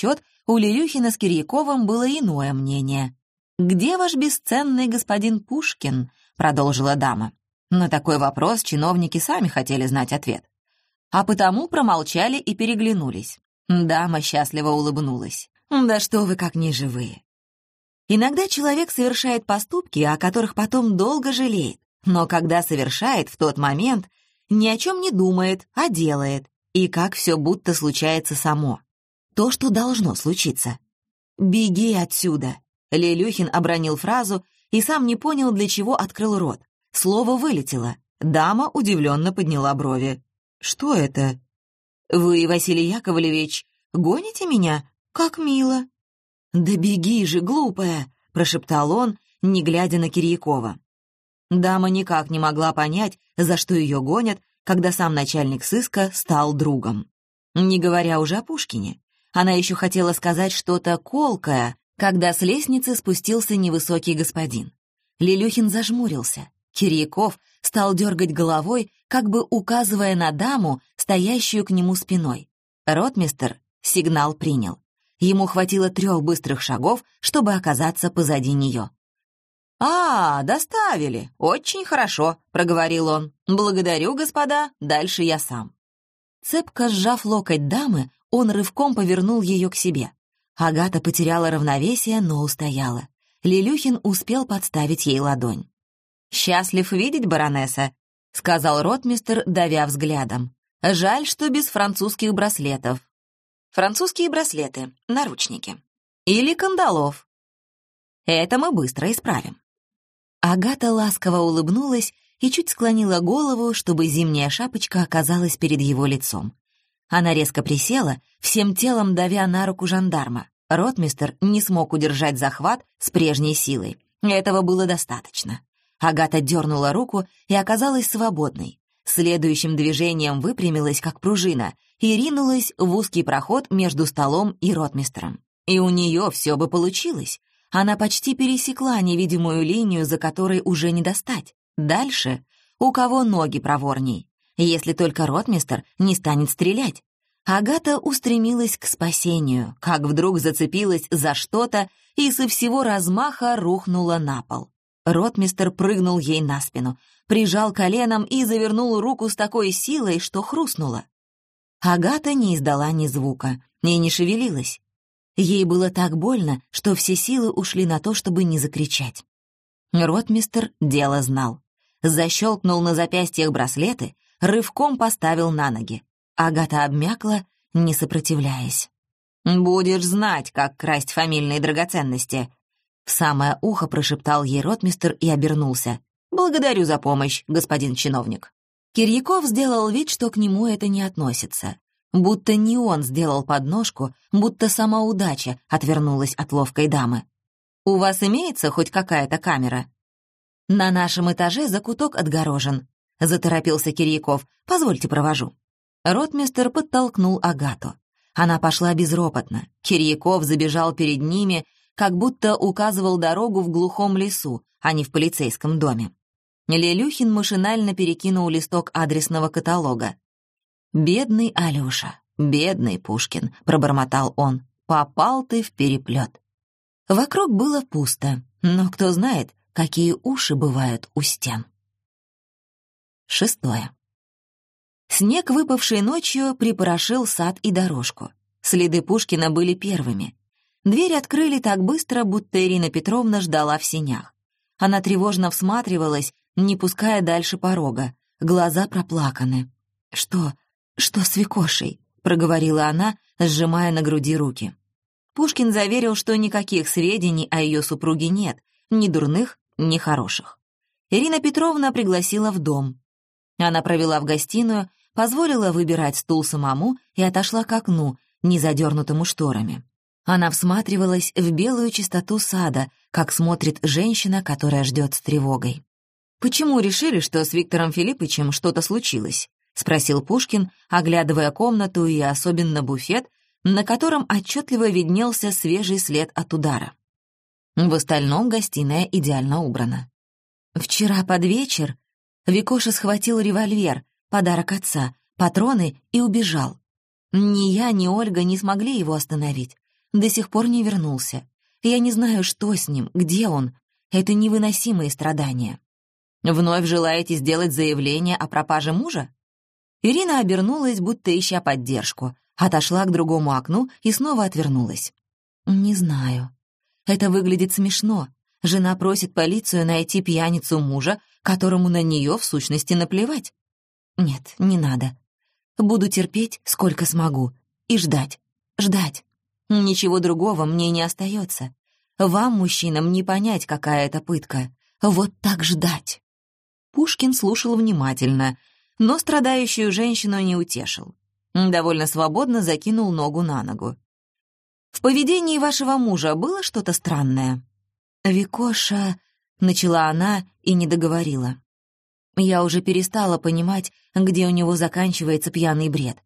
у Лелюхина с Кирьяковым было иное мнение. «Где ваш бесценный господин Пушкин?» — продолжила дама. На такой вопрос чиновники сами хотели знать ответ. А потому промолчали и переглянулись. Дама счастливо улыбнулась. «Да что вы как неживые!» Иногда человек совершает поступки, о которых потом долго жалеет, но когда совершает в тот момент, ни о чем не думает, а делает, и как все будто случается само. То, что должно случиться. «Беги отсюда!» Лелюхин обронил фразу и сам не понял, для чего открыл рот. Слово вылетело. Дама удивленно подняла брови. «Что это?» «Вы, Василий Яковлевич, гоните меня? Как мило!» «Да беги же, глупая!» — прошептал он, не глядя на Кирьякова. Дама никак не могла понять, за что ее гонят, когда сам начальник сыска стал другом. Не говоря уже о Пушкине. Она еще хотела сказать что-то колкое, когда с лестницы спустился невысокий господин. Лелюхин зажмурился. Кирьяков стал дергать головой, как бы указывая на даму, стоящую к нему спиной. Ротмистр сигнал принял. Ему хватило трех быстрых шагов, чтобы оказаться позади нее. «А, доставили. Очень хорошо», — проговорил он. «Благодарю, господа, дальше я сам». Цепко сжав локоть дамы, он рывком повернул ее к себе. Агата потеряла равновесие, но устояла. Лелюхин успел подставить ей ладонь. «Счастлив видеть, баронесса», — сказал ротмистр, давя взглядом. «Жаль, что без французских браслетов». Французские браслеты, наручники. Или кандалов. Это мы быстро исправим. Агата ласково улыбнулась и чуть склонила голову, чтобы зимняя шапочка оказалась перед его лицом. Она резко присела, всем телом давя на руку жандарма. Ротмистр не смог удержать захват с прежней силой. Этого было достаточно. Агата дернула руку и оказалась свободной. Следующим движением выпрямилась, как пружина, и ринулась в узкий проход между столом и ротмистром. И у нее все бы получилось. Она почти пересекла невидимую линию, за которой уже не достать. Дальше у кого ноги проворней, если только ротмистр не станет стрелять. Агата устремилась к спасению, как вдруг зацепилась за что-то и со всего размаха рухнула на пол. Ротмистр прыгнул ей на спину, прижал коленом и завернул руку с такой силой, что хрустнула. Агата не издала ни звука и не шевелилась. Ей было так больно, что все силы ушли на то, чтобы не закричать. Ротмистр дело знал. Защелкнул на запястьях браслеты, рывком поставил на ноги. Агата обмякла, не сопротивляясь. «Будешь знать, как красть фамильные драгоценности», — в самое ухо прошептал ей ротмистр и обернулся. «Благодарю за помощь, господин чиновник». Кирьяков сделал вид, что к нему это не относится. Будто не он сделал подножку, будто сама удача отвернулась от ловкой дамы. «У вас имеется хоть какая-то камера?» «На нашем этаже закуток отгорожен», — заторопился Кирьяков. «Позвольте провожу». Ротмистр подтолкнул Агату. Она пошла безропотно. Кирьяков забежал перед ними, как будто указывал дорогу в глухом лесу, а не в полицейском доме. Лелюхин машинально перекинул листок адресного каталога. «Бедный Алёша, бедный Пушкин», — пробормотал он, — «попал ты в переплет». Вокруг было пусто, но кто знает, какие уши бывают у стен. Шестое. Снег, выпавший ночью, припорошил сад и дорожку. Следы Пушкина были первыми. Дверь открыли так быстро, будто Ирина Петровна ждала в сенях. Она тревожно всматривалась, не пуская дальше порога. Глаза проплаканы. «Что? Что с Викошей?» — проговорила она, сжимая на груди руки. Пушкин заверил, что никаких сведений о ее супруге нет, ни дурных, ни хороших. Ирина Петровна пригласила в дом. Она провела в гостиную, позволила выбирать стул самому и отошла к окну, не задернутому шторами. Она всматривалась в белую чистоту сада, как смотрит женщина, которая ждет с тревогой. «Почему решили, что с Виктором Филиппычем что-то случилось?» — спросил Пушкин, оглядывая комнату и особенно буфет, на котором отчетливо виднелся свежий след от удара. В остальном гостиная идеально убрана. Вчера под вечер Викоша схватил револьвер, подарок отца, патроны и убежал. Ни я, ни Ольга не смогли его остановить. До сих пор не вернулся. Я не знаю, что с ним, где он. Это невыносимые страдания. Вновь желаете сделать заявление о пропаже мужа? Ирина обернулась, будто ища поддержку, отошла к другому окну и снова отвернулась. Не знаю. Это выглядит смешно. Жена просит полицию найти пьяницу мужа, которому на нее в сущности наплевать. Нет, не надо. Буду терпеть, сколько смогу. И ждать. Ждать. Ничего другого мне не остается. Вам, мужчинам, не понять, какая это пытка. Вот так ждать. Пушкин слушал внимательно, но страдающую женщину не утешил. Довольно свободно закинул ногу на ногу. «В поведении вашего мужа было что-то странное?» «Викоша...» — начала она и не договорила. Я уже перестала понимать, где у него заканчивается пьяный бред.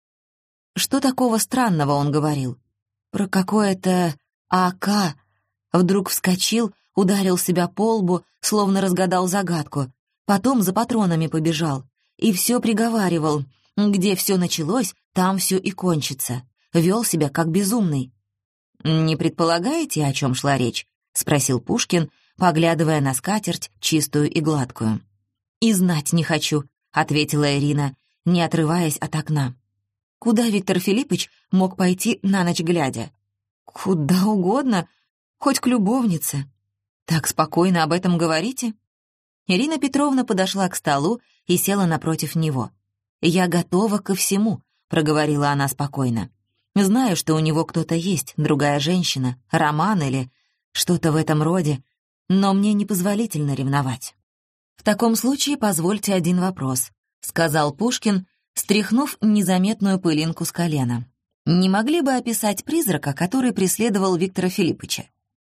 Что такого странного он говорил? Про какое-то АК. Вдруг вскочил, ударил себя по лбу, словно разгадал загадку. Потом за патронами побежал. И все приговаривал. Где все началось, там все и кончится. Вел себя как безумный. «Не предполагаете, о чем шла речь?» — спросил Пушкин, поглядывая на скатерть, чистую и гладкую. «И знать не хочу», — ответила Ирина, не отрываясь от окна. «Куда Виктор Филиппович мог пойти на ночь глядя?» «Куда угодно, хоть к любовнице». «Так спокойно об этом говорите?» Ирина Петровна подошла к столу и села напротив него. «Я готова ко всему», — проговорила она спокойно. «Знаю, что у него кто-то есть, другая женщина, роман или что-то в этом роде, но мне непозволительно ревновать». «В таком случае позвольте один вопрос», — сказал Пушкин, стряхнув незаметную пылинку с колена. «Не могли бы описать призрака, который преследовал Виктора Филипповича?»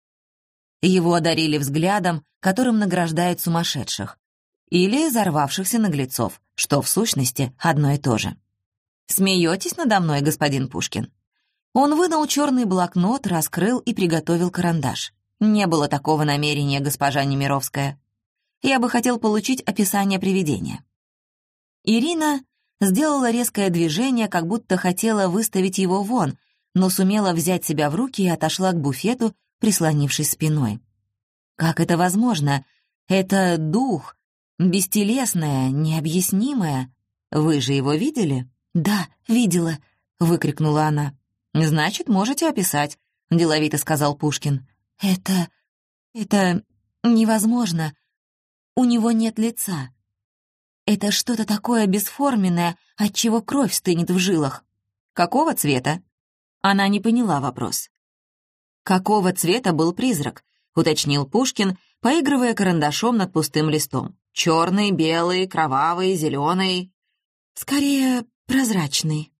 Его одарили взглядом, которым награждают сумасшедших, или взорвавшихся наглецов, что в сущности одно и то же. «Смеетесь надо мной, господин Пушкин?» Он вынул черный блокнот, раскрыл и приготовил карандаш. «Не было такого намерения, госпожа Немировская. Я бы хотел получить описание привидения». Ирина сделала резкое движение, как будто хотела выставить его вон, но сумела взять себя в руки и отошла к буфету, прислонившись спиной. «Как это возможно? Это дух, бестелесное, необъяснимое. Вы же его видели?» «Да, видела», — выкрикнула она. «Значит, можете описать», — деловито сказал Пушкин. «Это... это невозможно. У него нет лица. Это что-то такое бесформенное, от чего кровь стынет в жилах». «Какого цвета?» Она не поняла вопрос. «Какого цвета был призрак?» — уточнил Пушкин, поигрывая карандашом над пустым листом. «Черный, белый, кровавый, зеленый?» «Скорее, прозрачный».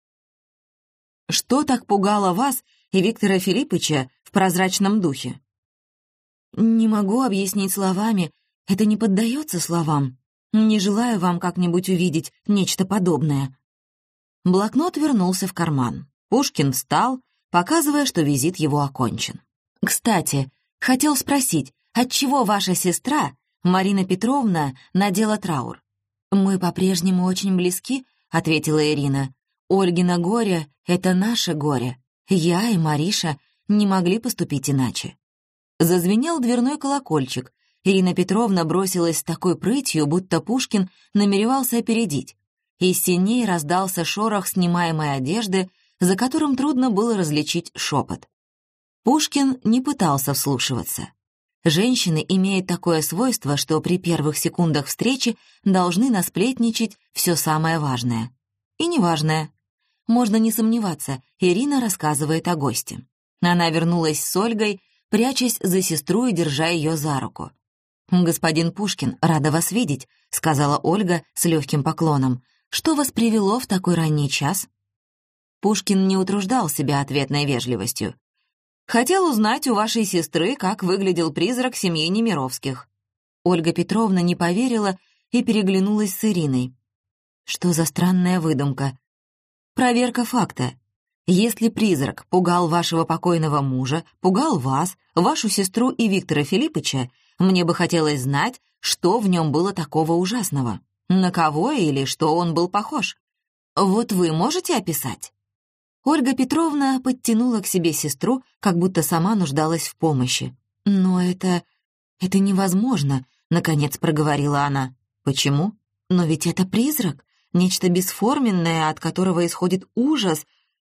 «Что так пугало вас и Виктора Филипповича в прозрачном духе?» «Не могу объяснить словами, это не поддается словам. Не желаю вам как-нибудь увидеть нечто подобное». Блокнот вернулся в карман. Пушкин встал, показывая, что визит его окончен. «Кстати, хотел спросить, отчего ваша сестра, Марина Петровна, надела траур?» «Мы по-прежнему очень близки», — ответила Ирина. «Ольгино горе — это наше горе. Я и Мариша не могли поступить иначе». Зазвенел дверной колокольчик. Ирина Петровна бросилась с такой прытью, будто Пушкин намеревался опередить. Из сеней раздался шорох снимаемой одежды, за которым трудно было различить шепот. Пушкин не пытался вслушиваться. Женщины имеют такое свойство, что при первых секундах встречи должны насплетничать все самое важное. И неважное. Можно не сомневаться, Ирина рассказывает о госте. Она вернулась с Ольгой, прячась за сестру и держа ее за руку. «Господин Пушкин, рада вас видеть», — сказала Ольга с легким поклоном. «Что вас привело в такой ранний час?» Пушкин не утруждал себя ответной вежливостью. «Хотел узнать у вашей сестры, как выглядел призрак семьи Немировских». Ольга Петровна не поверила и переглянулась с Ириной. «Что за странная выдумка?» «Проверка факта. Если призрак пугал вашего покойного мужа, пугал вас, вашу сестру и Виктора Филипповича, мне бы хотелось знать, что в нем было такого ужасного. На кого или что он был похож? Вот вы можете описать?» Ольга Петровна подтянула к себе сестру, как будто сама нуждалась в помощи. «Но это... это невозможно», — наконец проговорила она. «Почему? Но ведь это призрак, нечто бесформенное, от которого исходит ужас.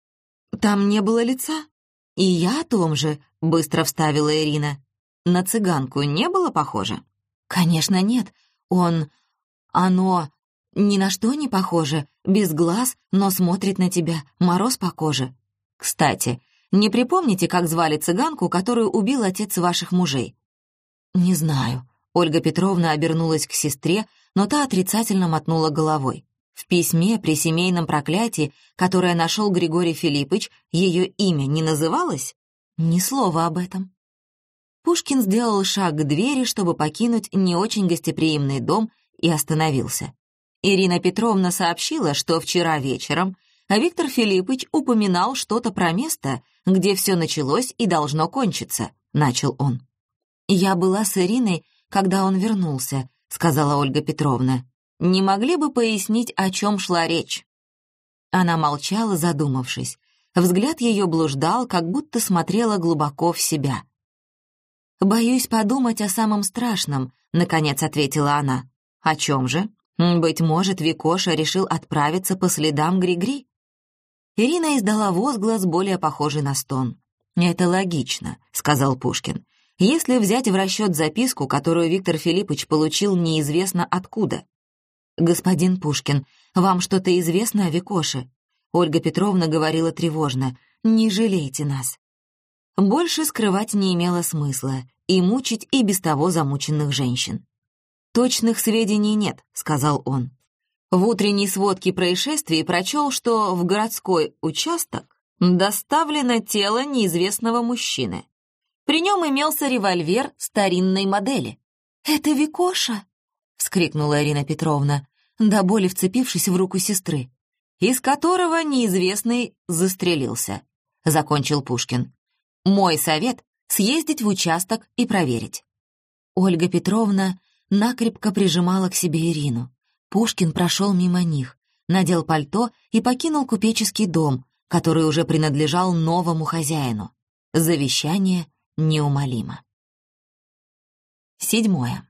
Там не было лица». «И я о том же», — быстро вставила Ирина. «На цыганку не было похоже?» «Конечно, нет. Он... оно... ни на что не похоже, без глаз, но смотрит на тебя, мороз по коже. Кстати, не припомните, как звали цыганку, которую убил отец ваших мужей?» «Не знаю». Ольга Петровна обернулась к сестре, но та отрицательно мотнула головой. В письме при семейном проклятии, которое нашел Григорий Филиппович, ее имя не называлось? Ни слова об этом. Пушкин сделал шаг к двери, чтобы покинуть не очень гостеприимный дом, и остановился. Ирина Петровна сообщила, что вчера вечером Виктор Филиппович упоминал что-то про место, где все началось и должно кончиться, начал он. «Я была с Ириной, когда он вернулся», — сказала Ольга Петровна. «Не могли бы пояснить, о чем шла речь?» Она молчала, задумавшись. Взгляд ее блуждал, как будто смотрела глубоко в себя. «Боюсь подумать о самом страшном», — наконец ответила она. «О чем же? Быть может, Викоша решил отправиться по следам Гри-Гри?» Ирина издала возглас, более похожий на стон. «Это логично», — сказал Пушкин. «Если взять в расчет записку, которую Виктор Филиппович получил неизвестно откуда». «Господин Пушкин, вам что-то известно о Викоше?» Ольга Петровна говорила тревожно. «Не жалейте нас». Больше скрывать не имело смысла и мучить и без того замученных женщин. «Точных сведений нет», — сказал он. В утренней сводке происшествий прочел, что в городской участок доставлено тело неизвестного мужчины. При нем имелся револьвер старинной модели. «Это Викоша?» — вскрикнула Ирина Петровна, до боли вцепившись в руку сестры, из которого неизвестный застрелился, — закончил Пушкин. «Мой совет — съездить в участок и проверить». Ольга Петровна накрепко прижимала к себе Ирину. Пушкин прошел мимо них, надел пальто и покинул купеческий дом, который уже принадлежал новому хозяину. Завещание неумолимо. Седьмое.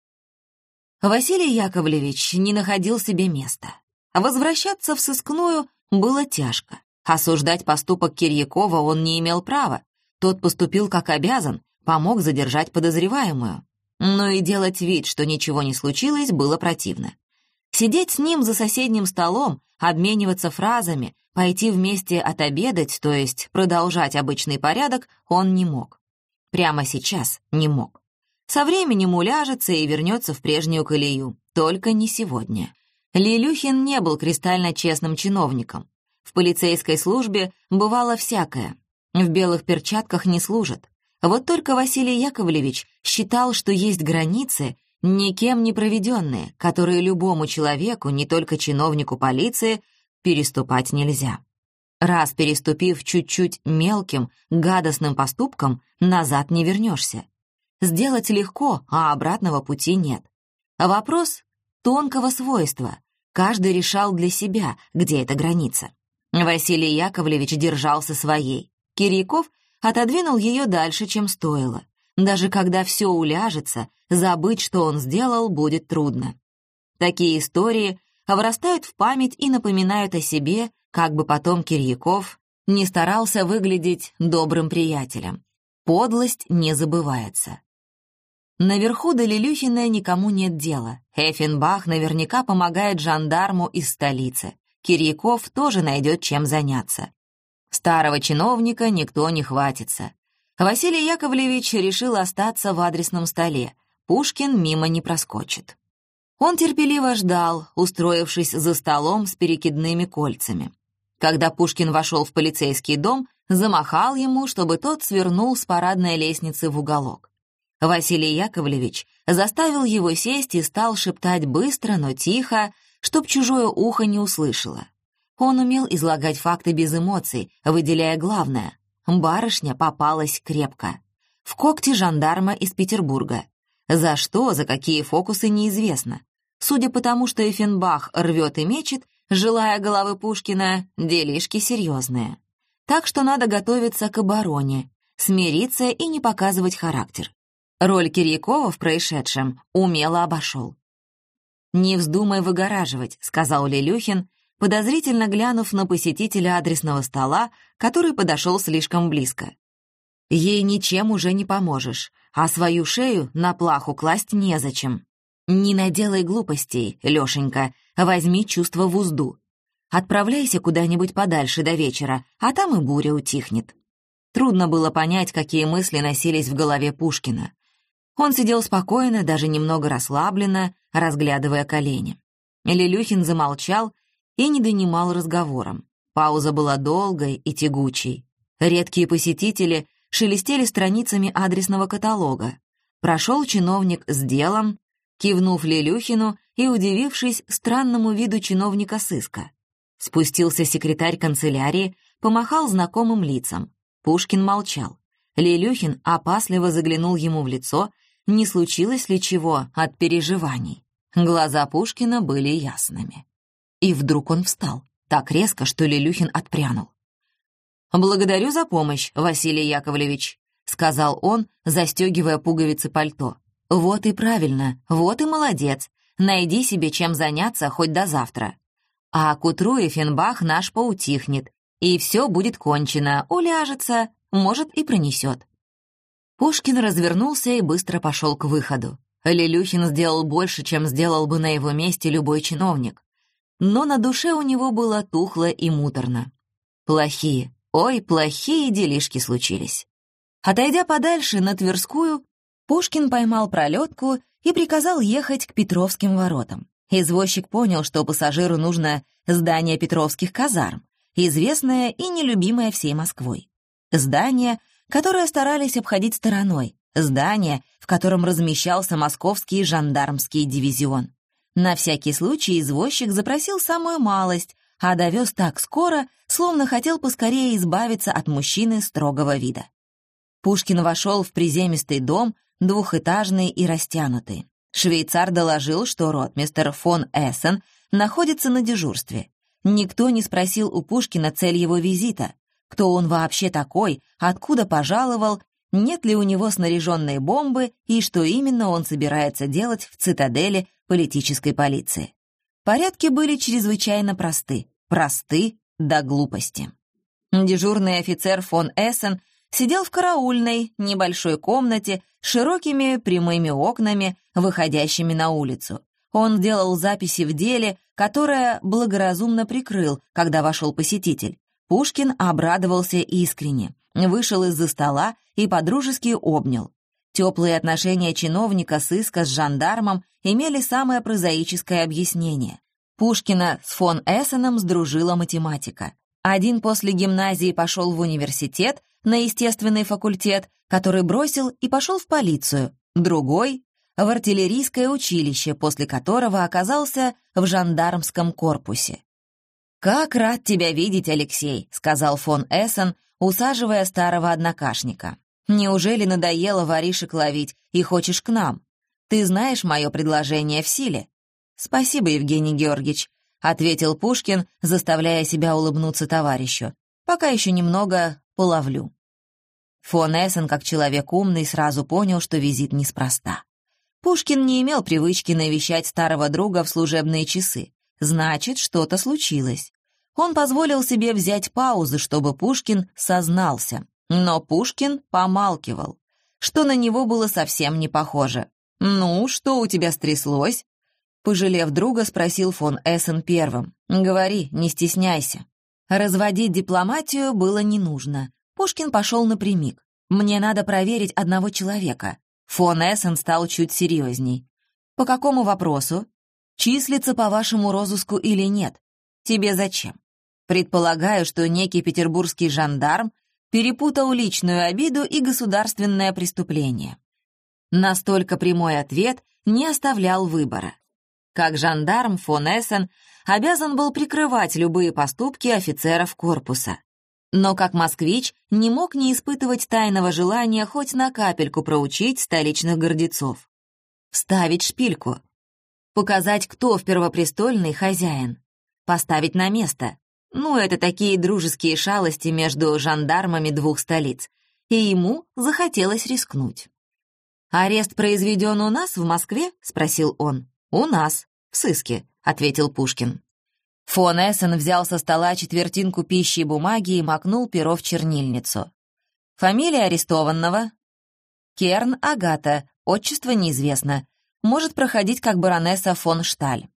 Василий Яковлевич не находил себе места. Возвращаться в сыскную было тяжко. Осуждать поступок Кирьякова он не имел права. Тот поступил как обязан, помог задержать подозреваемую. Но и делать вид, что ничего не случилось, было противно. Сидеть с ним за соседним столом, обмениваться фразами, пойти вместе отобедать, то есть продолжать обычный порядок, он не мог. Прямо сейчас не мог. Со временем уляжется и вернется в прежнюю колею, только не сегодня. Лилюхин не был кристально честным чиновником. В полицейской службе бывало всякое. В белых перчатках не служат. Вот только Василий Яковлевич считал, что есть границы, никем не проведенные, которые любому человеку, не только чиновнику полиции, переступать нельзя. Раз переступив чуть-чуть мелким, гадостным поступком, назад не вернешься. Сделать легко, а обратного пути нет. Вопрос тонкого свойства. Каждый решал для себя, где эта граница. Василий Яковлевич держался своей. Кирьяков отодвинул ее дальше, чем стоило. Даже когда все уляжется, забыть, что он сделал, будет трудно. Такие истории врастают в память и напоминают о себе, как бы потом Кирьяков не старался выглядеть добрым приятелем. Подлость не забывается. Наверху до Лилюхина никому нет дела. Эффенбах наверняка помогает жандарму из столицы. Кирьяков тоже найдет чем заняться. Старого чиновника никто не хватится. Василий Яковлевич решил остаться в адресном столе. Пушкин мимо не проскочит. Он терпеливо ждал, устроившись за столом с перекидными кольцами. Когда Пушкин вошел в полицейский дом, замахал ему, чтобы тот свернул с парадной лестницы в уголок. Василий Яковлевич заставил его сесть и стал шептать быстро, но тихо, чтоб чужое ухо не услышало. Он умел излагать факты без эмоций, выделяя главное. Барышня попалась крепко. В когти жандарма из Петербурга. За что, за какие фокусы, неизвестно. Судя по тому, что Эффенбах рвет и мечет, желая головы Пушкина, делишки серьезные. Так что надо готовиться к обороне, смириться и не показывать характер. Роль Кирьякова в происшедшем умело обошел. «Не вздумай выгораживать», — сказал Лелюхин, подозрительно глянув на посетителя адресного стола, который подошел слишком близко. «Ей ничем уже не поможешь, а свою шею на плаху класть незачем. Не наделай глупостей, Лешенька, возьми чувство в узду. Отправляйся куда-нибудь подальше до вечера, а там и буря утихнет». Трудно было понять, какие мысли носились в голове Пушкина. Он сидел спокойно, даже немного расслабленно, разглядывая колени. Лелюхин замолчал и не донимал разговором. Пауза была долгой и тягучей. Редкие посетители шелестели страницами адресного каталога. Прошел чиновник с делом, кивнув Лелюхину и удивившись странному виду чиновника сыска. Спустился секретарь канцелярии, помахал знакомым лицам. Пушкин молчал. Лелюхин опасливо заглянул ему в лицо, не случилось ли чего от переживаний. Глаза Пушкина были ясными. И вдруг он встал, так резко, что Лелюхин отпрянул. «Благодарю за помощь, Василий Яковлевич», — сказал он, застегивая пуговицы пальто. «Вот и правильно, вот и молодец. Найди себе чем заняться хоть до завтра. А к утру Эффенбах наш поутихнет, и все будет кончено, уляжется, может, и пронесет». Пушкин развернулся и быстро пошел к выходу. Лелюхин сделал больше, чем сделал бы на его месте любой чиновник. Но на душе у него было тухло и муторно. Плохие, ой, плохие делишки случились. Отойдя подальше на Тверскую, Пушкин поймал пролетку и приказал ехать к Петровским воротам. Извозчик понял, что пассажиру нужно здание Петровских казарм, известное и нелюбимое всей Москвой. Здание, которое старались обходить стороной, здание, в котором размещался московский жандармский дивизион. На всякий случай извозчик запросил самую малость, а довез так скоро, словно хотел поскорее избавиться от мужчины строгого вида. Пушкин вошел в приземистый дом, двухэтажный и растянутый. Швейцар доложил, что ротмистр фон Эссен находится на дежурстве. Никто не спросил у Пушкина цель его визита, кто он вообще такой, откуда пожаловал, нет ли у него снаряженной бомбы и что именно он собирается делать в цитадели политической полиции. Порядки были чрезвычайно просты, просты до глупости. Дежурный офицер фон Эссен сидел в караульной, небольшой комнате с широкими прямыми окнами, выходящими на улицу. Он делал записи в деле, которое благоразумно прикрыл, когда вошел посетитель. Пушкин обрадовался искренне, вышел из-за стола и подружески обнял. Теплые отношения чиновника сыска с жандармом имели самое прозаическое объяснение. Пушкина с фон Эссеном сдружила математика. Один после гимназии пошел в университет, на естественный факультет, который бросил и пошел в полицию, другой — в артиллерийское училище, после которого оказался в жандармском корпусе. «Как рад тебя видеть, Алексей», — сказал фон Эссен, усаживая старого однокашника. «Неужели надоело воришек ловить и хочешь к нам? Ты знаешь мое предложение в силе?» «Спасибо, Евгений Георгиевич», — ответил Пушкин, заставляя себя улыбнуться товарищу. «Пока еще немного половлю». Фон Эссен, как человек умный, сразу понял, что визит неспроста. Пушкин не имел привычки навещать старого друга в служебные часы. Значит, что-то случилось. Он позволил себе взять паузу, чтобы Пушкин сознался. Но Пушкин помалкивал, что на него было совсем не похоже. «Ну, что у тебя стряслось?» Пожалев друга, спросил фон Эссен первым. «Говори, не стесняйся». Разводить дипломатию было не нужно. Пушкин пошел напрямик. «Мне надо проверить одного человека». Фон Эссен стал чуть серьезней. «По какому вопросу? Числится по вашему розыску или нет? Тебе зачем? Предполагаю, что некий петербургский жандарм перепутал личную обиду и государственное преступление». Настолько прямой ответ не оставлял выбора. Как жандарм фон Эссен обязан был прикрывать любые поступки офицеров корпуса. Но как москвич не мог не испытывать тайного желания хоть на капельку проучить столичных гордецов. Вставить шпильку. Показать, кто в первопрестольный хозяин. Поставить на место. Ну, это такие дружеские шалости между жандармами двух столиц. И ему захотелось рискнуть. «Арест произведен у нас, в Москве?» — спросил он. «У нас, в сыске», — ответил Пушкин. Фон Эссен взял со стола четвертинку пищи и бумаги и макнул перо в чернильницу. «Фамилия арестованного?» «Керн Агата, отчество неизвестно. Может проходить как баронесса фон Шталь».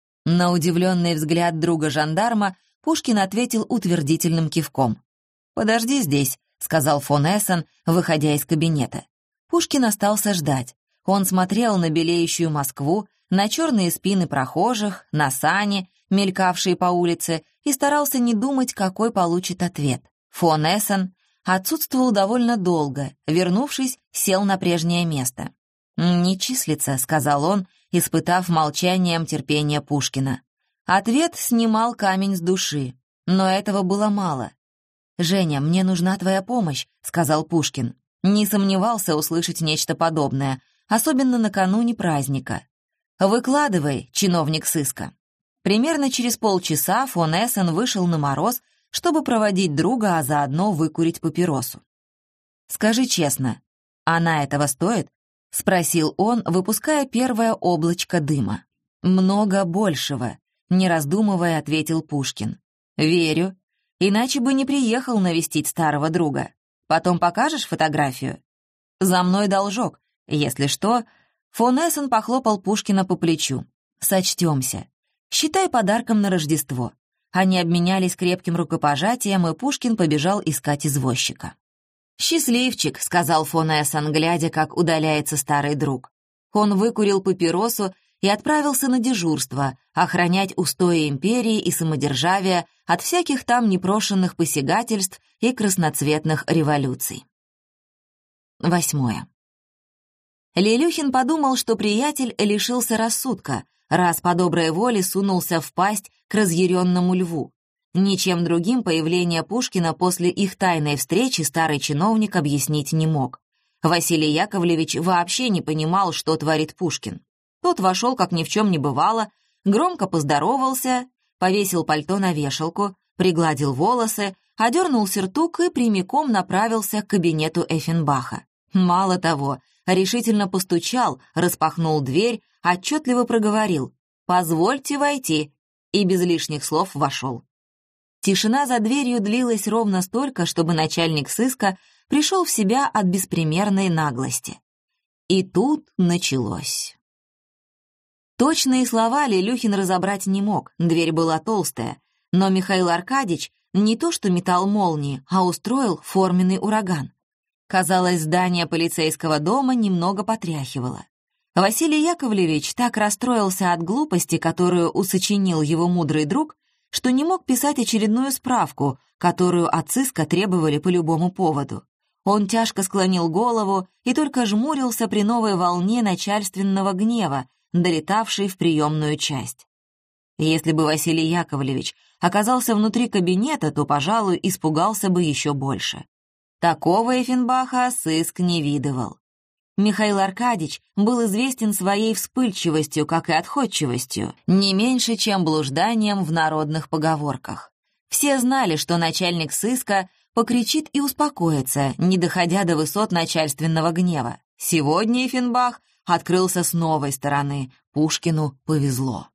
На удивленный взгляд друга жандарма Пушкин ответил утвердительным кивком. «Подожди здесь», — сказал фон Эссен, выходя из кабинета. Пушкин остался ждать. Он смотрел на белеющую Москву, на черные спины прохожих, на сани, мелькавшие по улице, и старался не думать, какой получит ответ. Фон Эссен отсутствовал довольно долго, вернувшись, сел на прежнее место. «Не числится», — сказал он, испытав молчанием терпение Пушкина. Ответ снимал камень с души, но этого было мало. «Женя, мне нужна твоя помощь», — сказал Пушкин. Не сомневался услышать нечто подобное, особенно накануне праздника. «Выкладывай, чиновник сыска». Примерно через полчаса фон Эссен вышел на мороз, чтобы проводить друга, а заодно выкурить папиросу. «Скажи честно, она этого стоит?» — спросил он, выпуская первое облачко дыма. «Много большего», — не раздумывая, ответил Пушкин. «Верю, иначе бы не приехал навестить старого друга. Потом покажешь фотографию? За мной должок. Если что...» Фон Эссен похлопал Пушкина по плечу. «Сочтемся. Считай подарком на Рождество». Они обменялись крепким рукопожатием, и Пушкин побежал искать извозчика. «Счастливчик», — сказал фон Эссен, глядя, как удаляется старый друг. Он выкурил папиросу и отправился на дежурство, охранять устои империи и самодержавия от всяких там непрошенных посягательств и красноцветных революций. Восьмое. Лелюхин подумал, что приятель лишился рассудка, раз по доброй воле сунулся в пасть к разъяренному льву. Ничем другим появление Пушкина после их тайной встречи старый чиновник объяснить не мог. Василий Яковлевич вообще не понимал, что творит Пушкин. Тот вошел, как ни в чем не бывало, громко поздоровался, повесил пальто на вешалку, пригладил волосы, одернул сюртук и прямиком направился к кабинету Эффенбаха. Мало того, решительно постучал, распахнул дверь, отчетливо проговорил «Позвольте войти», и без лишних слов вошел. Тишина за дверью длилась ровно столько, чтобы начальник сыска пришел в себя от беспримерной наглости. И тут началось. Точные слова Лелюхин разобрать не мог, дверь была толстая, но Михаил Аркадьич не то что метал молнии, а устроил форменный ураган. Казалось, здание полицейского дома немного потряхивало. Василий Яковлевич так расстроился от глупости, которую усочинил его мудрый друг, что не мог писать очередную справку, которую от сыска требовали по любому поводу. Он тяжко склонил голову и только жмурился при новой волне начальственного гнева, долетавшей в приемную часть. Если бы Василий Яковлевич оказался внутри кабинета, то, пожалуй, испугался бы еще больше. Такого Эффенбаха сыск не видывал. Михаил Аркадьич был известен своей вспыльчивостью, как и отходчивостью, не меньше, чем блужданием в народных поговорках. Все знали, что начальник сыска покричит и успокоится, не доходя до высот начальственного гнева. Сегодня Эффенбах открылся с новой стороны. Пушкину повезло.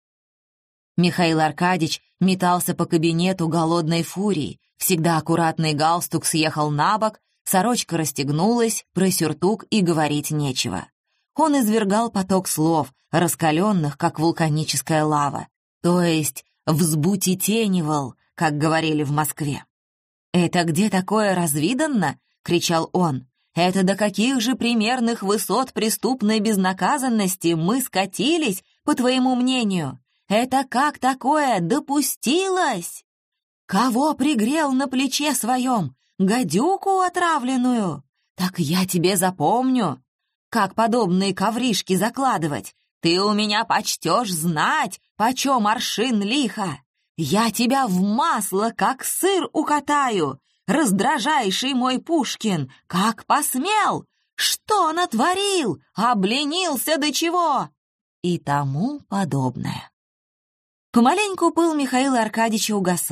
Михаил Аркадьич метался по кабинету голодной фурией, всегда аккуратный галстук съехал на бок, сорочка расстегнулась, про сюртук и говорить нечего. Он извергал поток слов, раскаленных, как вулканическая лава, то есть взбутетенивал, как говорили в Москве. «Это где такое развиданно?» — кричал он. «Это до каких же примерных высот преступной безнаказанности мы скатились, по твоему мнению? Это как такое допустилось? Кого пригрел на плече своем? Гадюку отравленную? Так я тебе запомню. Как подобные ковришки закладывать? Ты у меня почтешь знать, почем аршин лиха. Я тебя в масло, как сыр, укатаю. Раздражайший мой Пушкин, как посмел? Что натворил? Обленился до чего?» И тому подобное. Помаленьку пыл Михаила Аркадьича угасал.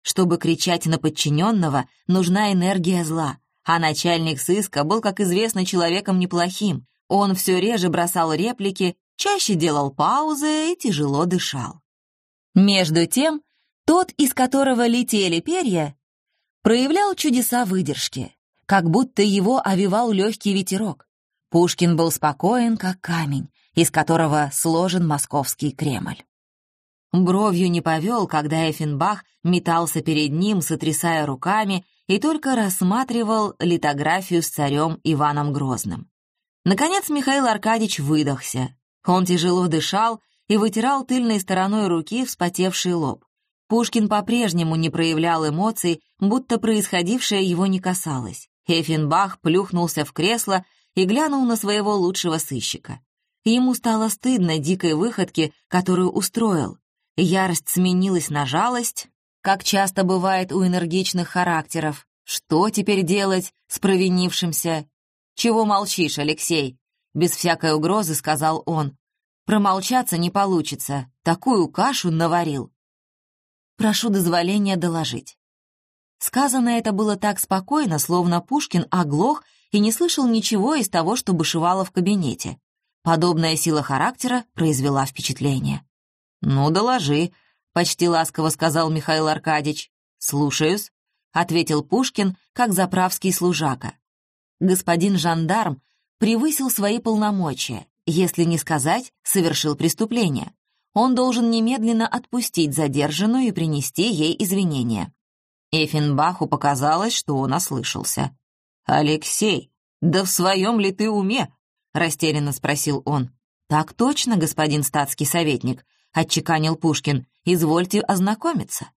Чтобы кричать на подчиненного, нужна энергия зла, а начальник сыска был, как известно, человеком неплохим. Он все реже бросал реплики, чаще делал паузы и тяжело дышал. Между тем, тот, из которого летели перья, проявлял чудеса выдержки, как будто его овевал легкий ветерок. Пушкин был спокоен, как камень, из которого сложен московский Кремль. Бровью не повел, когда Эффенбах метался перед ним, сотрясая руками, и только рассматривал литографию с царем Иваном Грозным. Наконец Михаил Аркадьевич выдохся. Он тяжело дышал и вытирал тыльной стороной руки вспотевший лоб. Пушкин по-прежнему не проявлял эмоций, будто происходившее его не касалось. Эффенбах плюхнулся в кресло и глянул на своего лучшего сыщика. Ему стало стыдно дикой выходки, которую устроил. Ярость сменилась на жалость, как часто бывает у энергичных характеров. Что теперь делать с провинившимся? «Чего молчишь, Алексей?» — без всякой угрозы сказал он. «Промолчаться не получится. Такую кашу наварил». «Прошу дозволения доложить». Сказано это было так спокойно, словно Пушкин оглох и не слышал ничего из того, что бушевало в кабинете. Подобная сила характера произвела впечатление. «Ну, доложи», — почти ласково сказал Михаил Аркадьевич. «Слушаюсь», — ответил Пушкин, как заправский служака. Господин жандарм превысил свои полномочия, если не сказать, совершил преступление. Он должен немедленно отпустить задержанную и принести ей извинения. Эффенбаху показалось, что он ослышался. «Алексей, да в своем ли ты уме?» — растерянно спросил он. «Так точно, господин статский советник», — отчеканил Пушкин. «Извольте ознакомиться».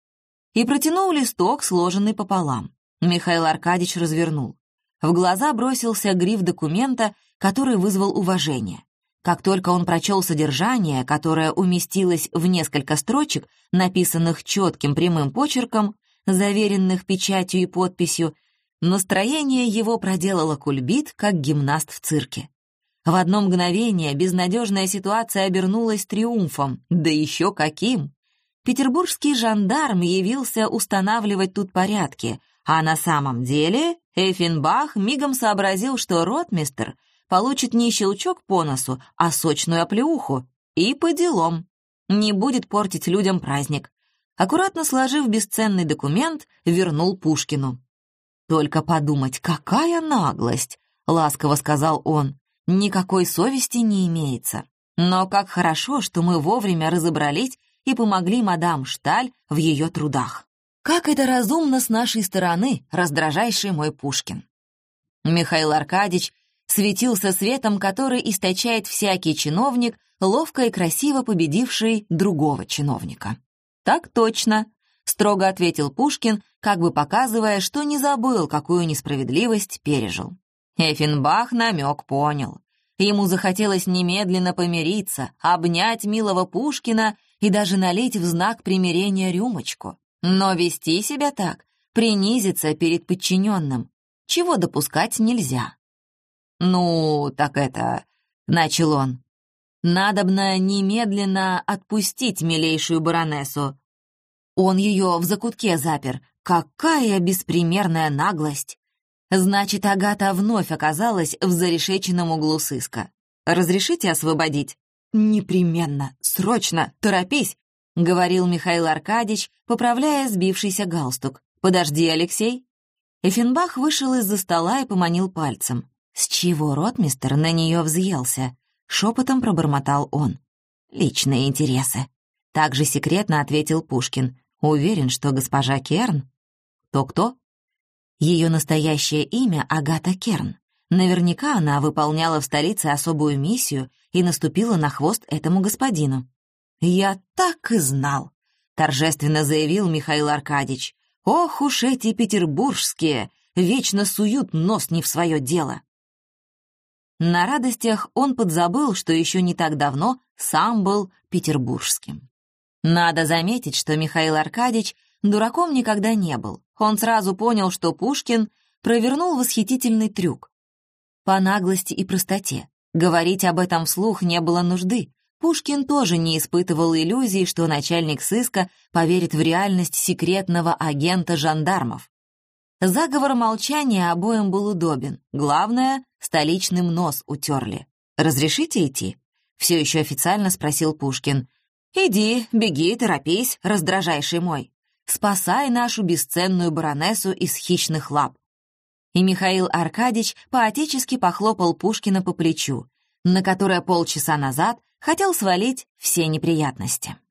И протянул листок, сложенный пополам. Михаил Аркадьевич развернул. В глаза бросился гриф документа, который вызвал уважение. Как только он прочел содержание, которое уместилось в несколько строчек, написанных четким прямым почерком, заверенных печатью и подписью, настроение его проделало кульбит, как гимнаст в цирке. В одно мгновение безнадежная ситуация обернулась триумфом, да еще каким! Петербургский жандарм явился устанавливать тут порядки, а на самом деле Эффенбах мигом сообразил, что ротмистр получит не щелчок по носу, а сочную оплеуху, и по делам. Не будет портить людям праздник. Аккуратно сложив бесценный документ, вернул Пушкину. «Только подумать, какая наглость!» — ласково сказал он. «Никакой совести не имеется. Но как хорошо, что мы вовремя разобрались и помогли мадам Шталь в ее трудах. Как это разумно с нашей стороны, раздражайший мой Пушкин!» Михаил Аркадьевич светился светом, который источает всякий чиновник, ловко и красиво победивший другого чиновника. «Так точно», — строго ответил Пушкин, как бы показывая, что не забыл, какую несправедливость пережил. Эффенбах намек понял. Ему захотелось немедленно помириться, обнять милого Пушкина и даже налить в знак примирения рюмочку. Но вести себя так, принизиться перед подчиненным, чего допускать нельзя. «Ну, так это...» — начал он. «Надобно немедленно отпустить милейшую баронессу. Он ее в закутке запер. Какая беспримерная наглость! Значит, Агата вновь оказалась в зарешеченном углу сыска. Разрешите освободить?» «Непременно, срочно, торопись!» — говорил Михаил Аркадьевич, поправляя сбившийся галстук. «Подожди, Алексей». Эффенбах вышел из-за стола и поманил пальцем. «С чего ротмистр на нее взъелся?» — шепотом пробормотал он. «Личные интересы». Также секретно ответил Пушкин. «Уверен, что госпожа Керн...» «Кто-кто?» Ее настоящее имя — Агата Керн. Наверняка она выполняла в столице особую миссию и наступила на хвост этому господину. «Я так и знал», — торжественно заявил Михаил Аркадьевич. «Ох уж эти петербургские, вечно суют нос не в свое дело». На радостях он подзабыл, что еще не так давно сам был петербургским. Надо заметить, что Михаил Аркадьевич дураком никогда не был. Он сразу понял, что Пушкин провернул восхитительный трюк. По наглости и простоте. Говорить об этом вслух не было нужды. Пушкин тоже не испытывал иллюзий, что начальник сыска поверит в реальность секретного агента жандармов. Заговор молчания обоим был удобен. Главное, столичным нос утерли. «Разрешите идти?» — все еще официально спросил Пушкин. «Иди, беги, торопись, раздражайший мой. Спасай нашу бесценную баронессу из хищных лап». И Михаил Аркадьич поотечески похлопал Пушкина по плечу, на которое полчаса назад хотел свалить все неприятности.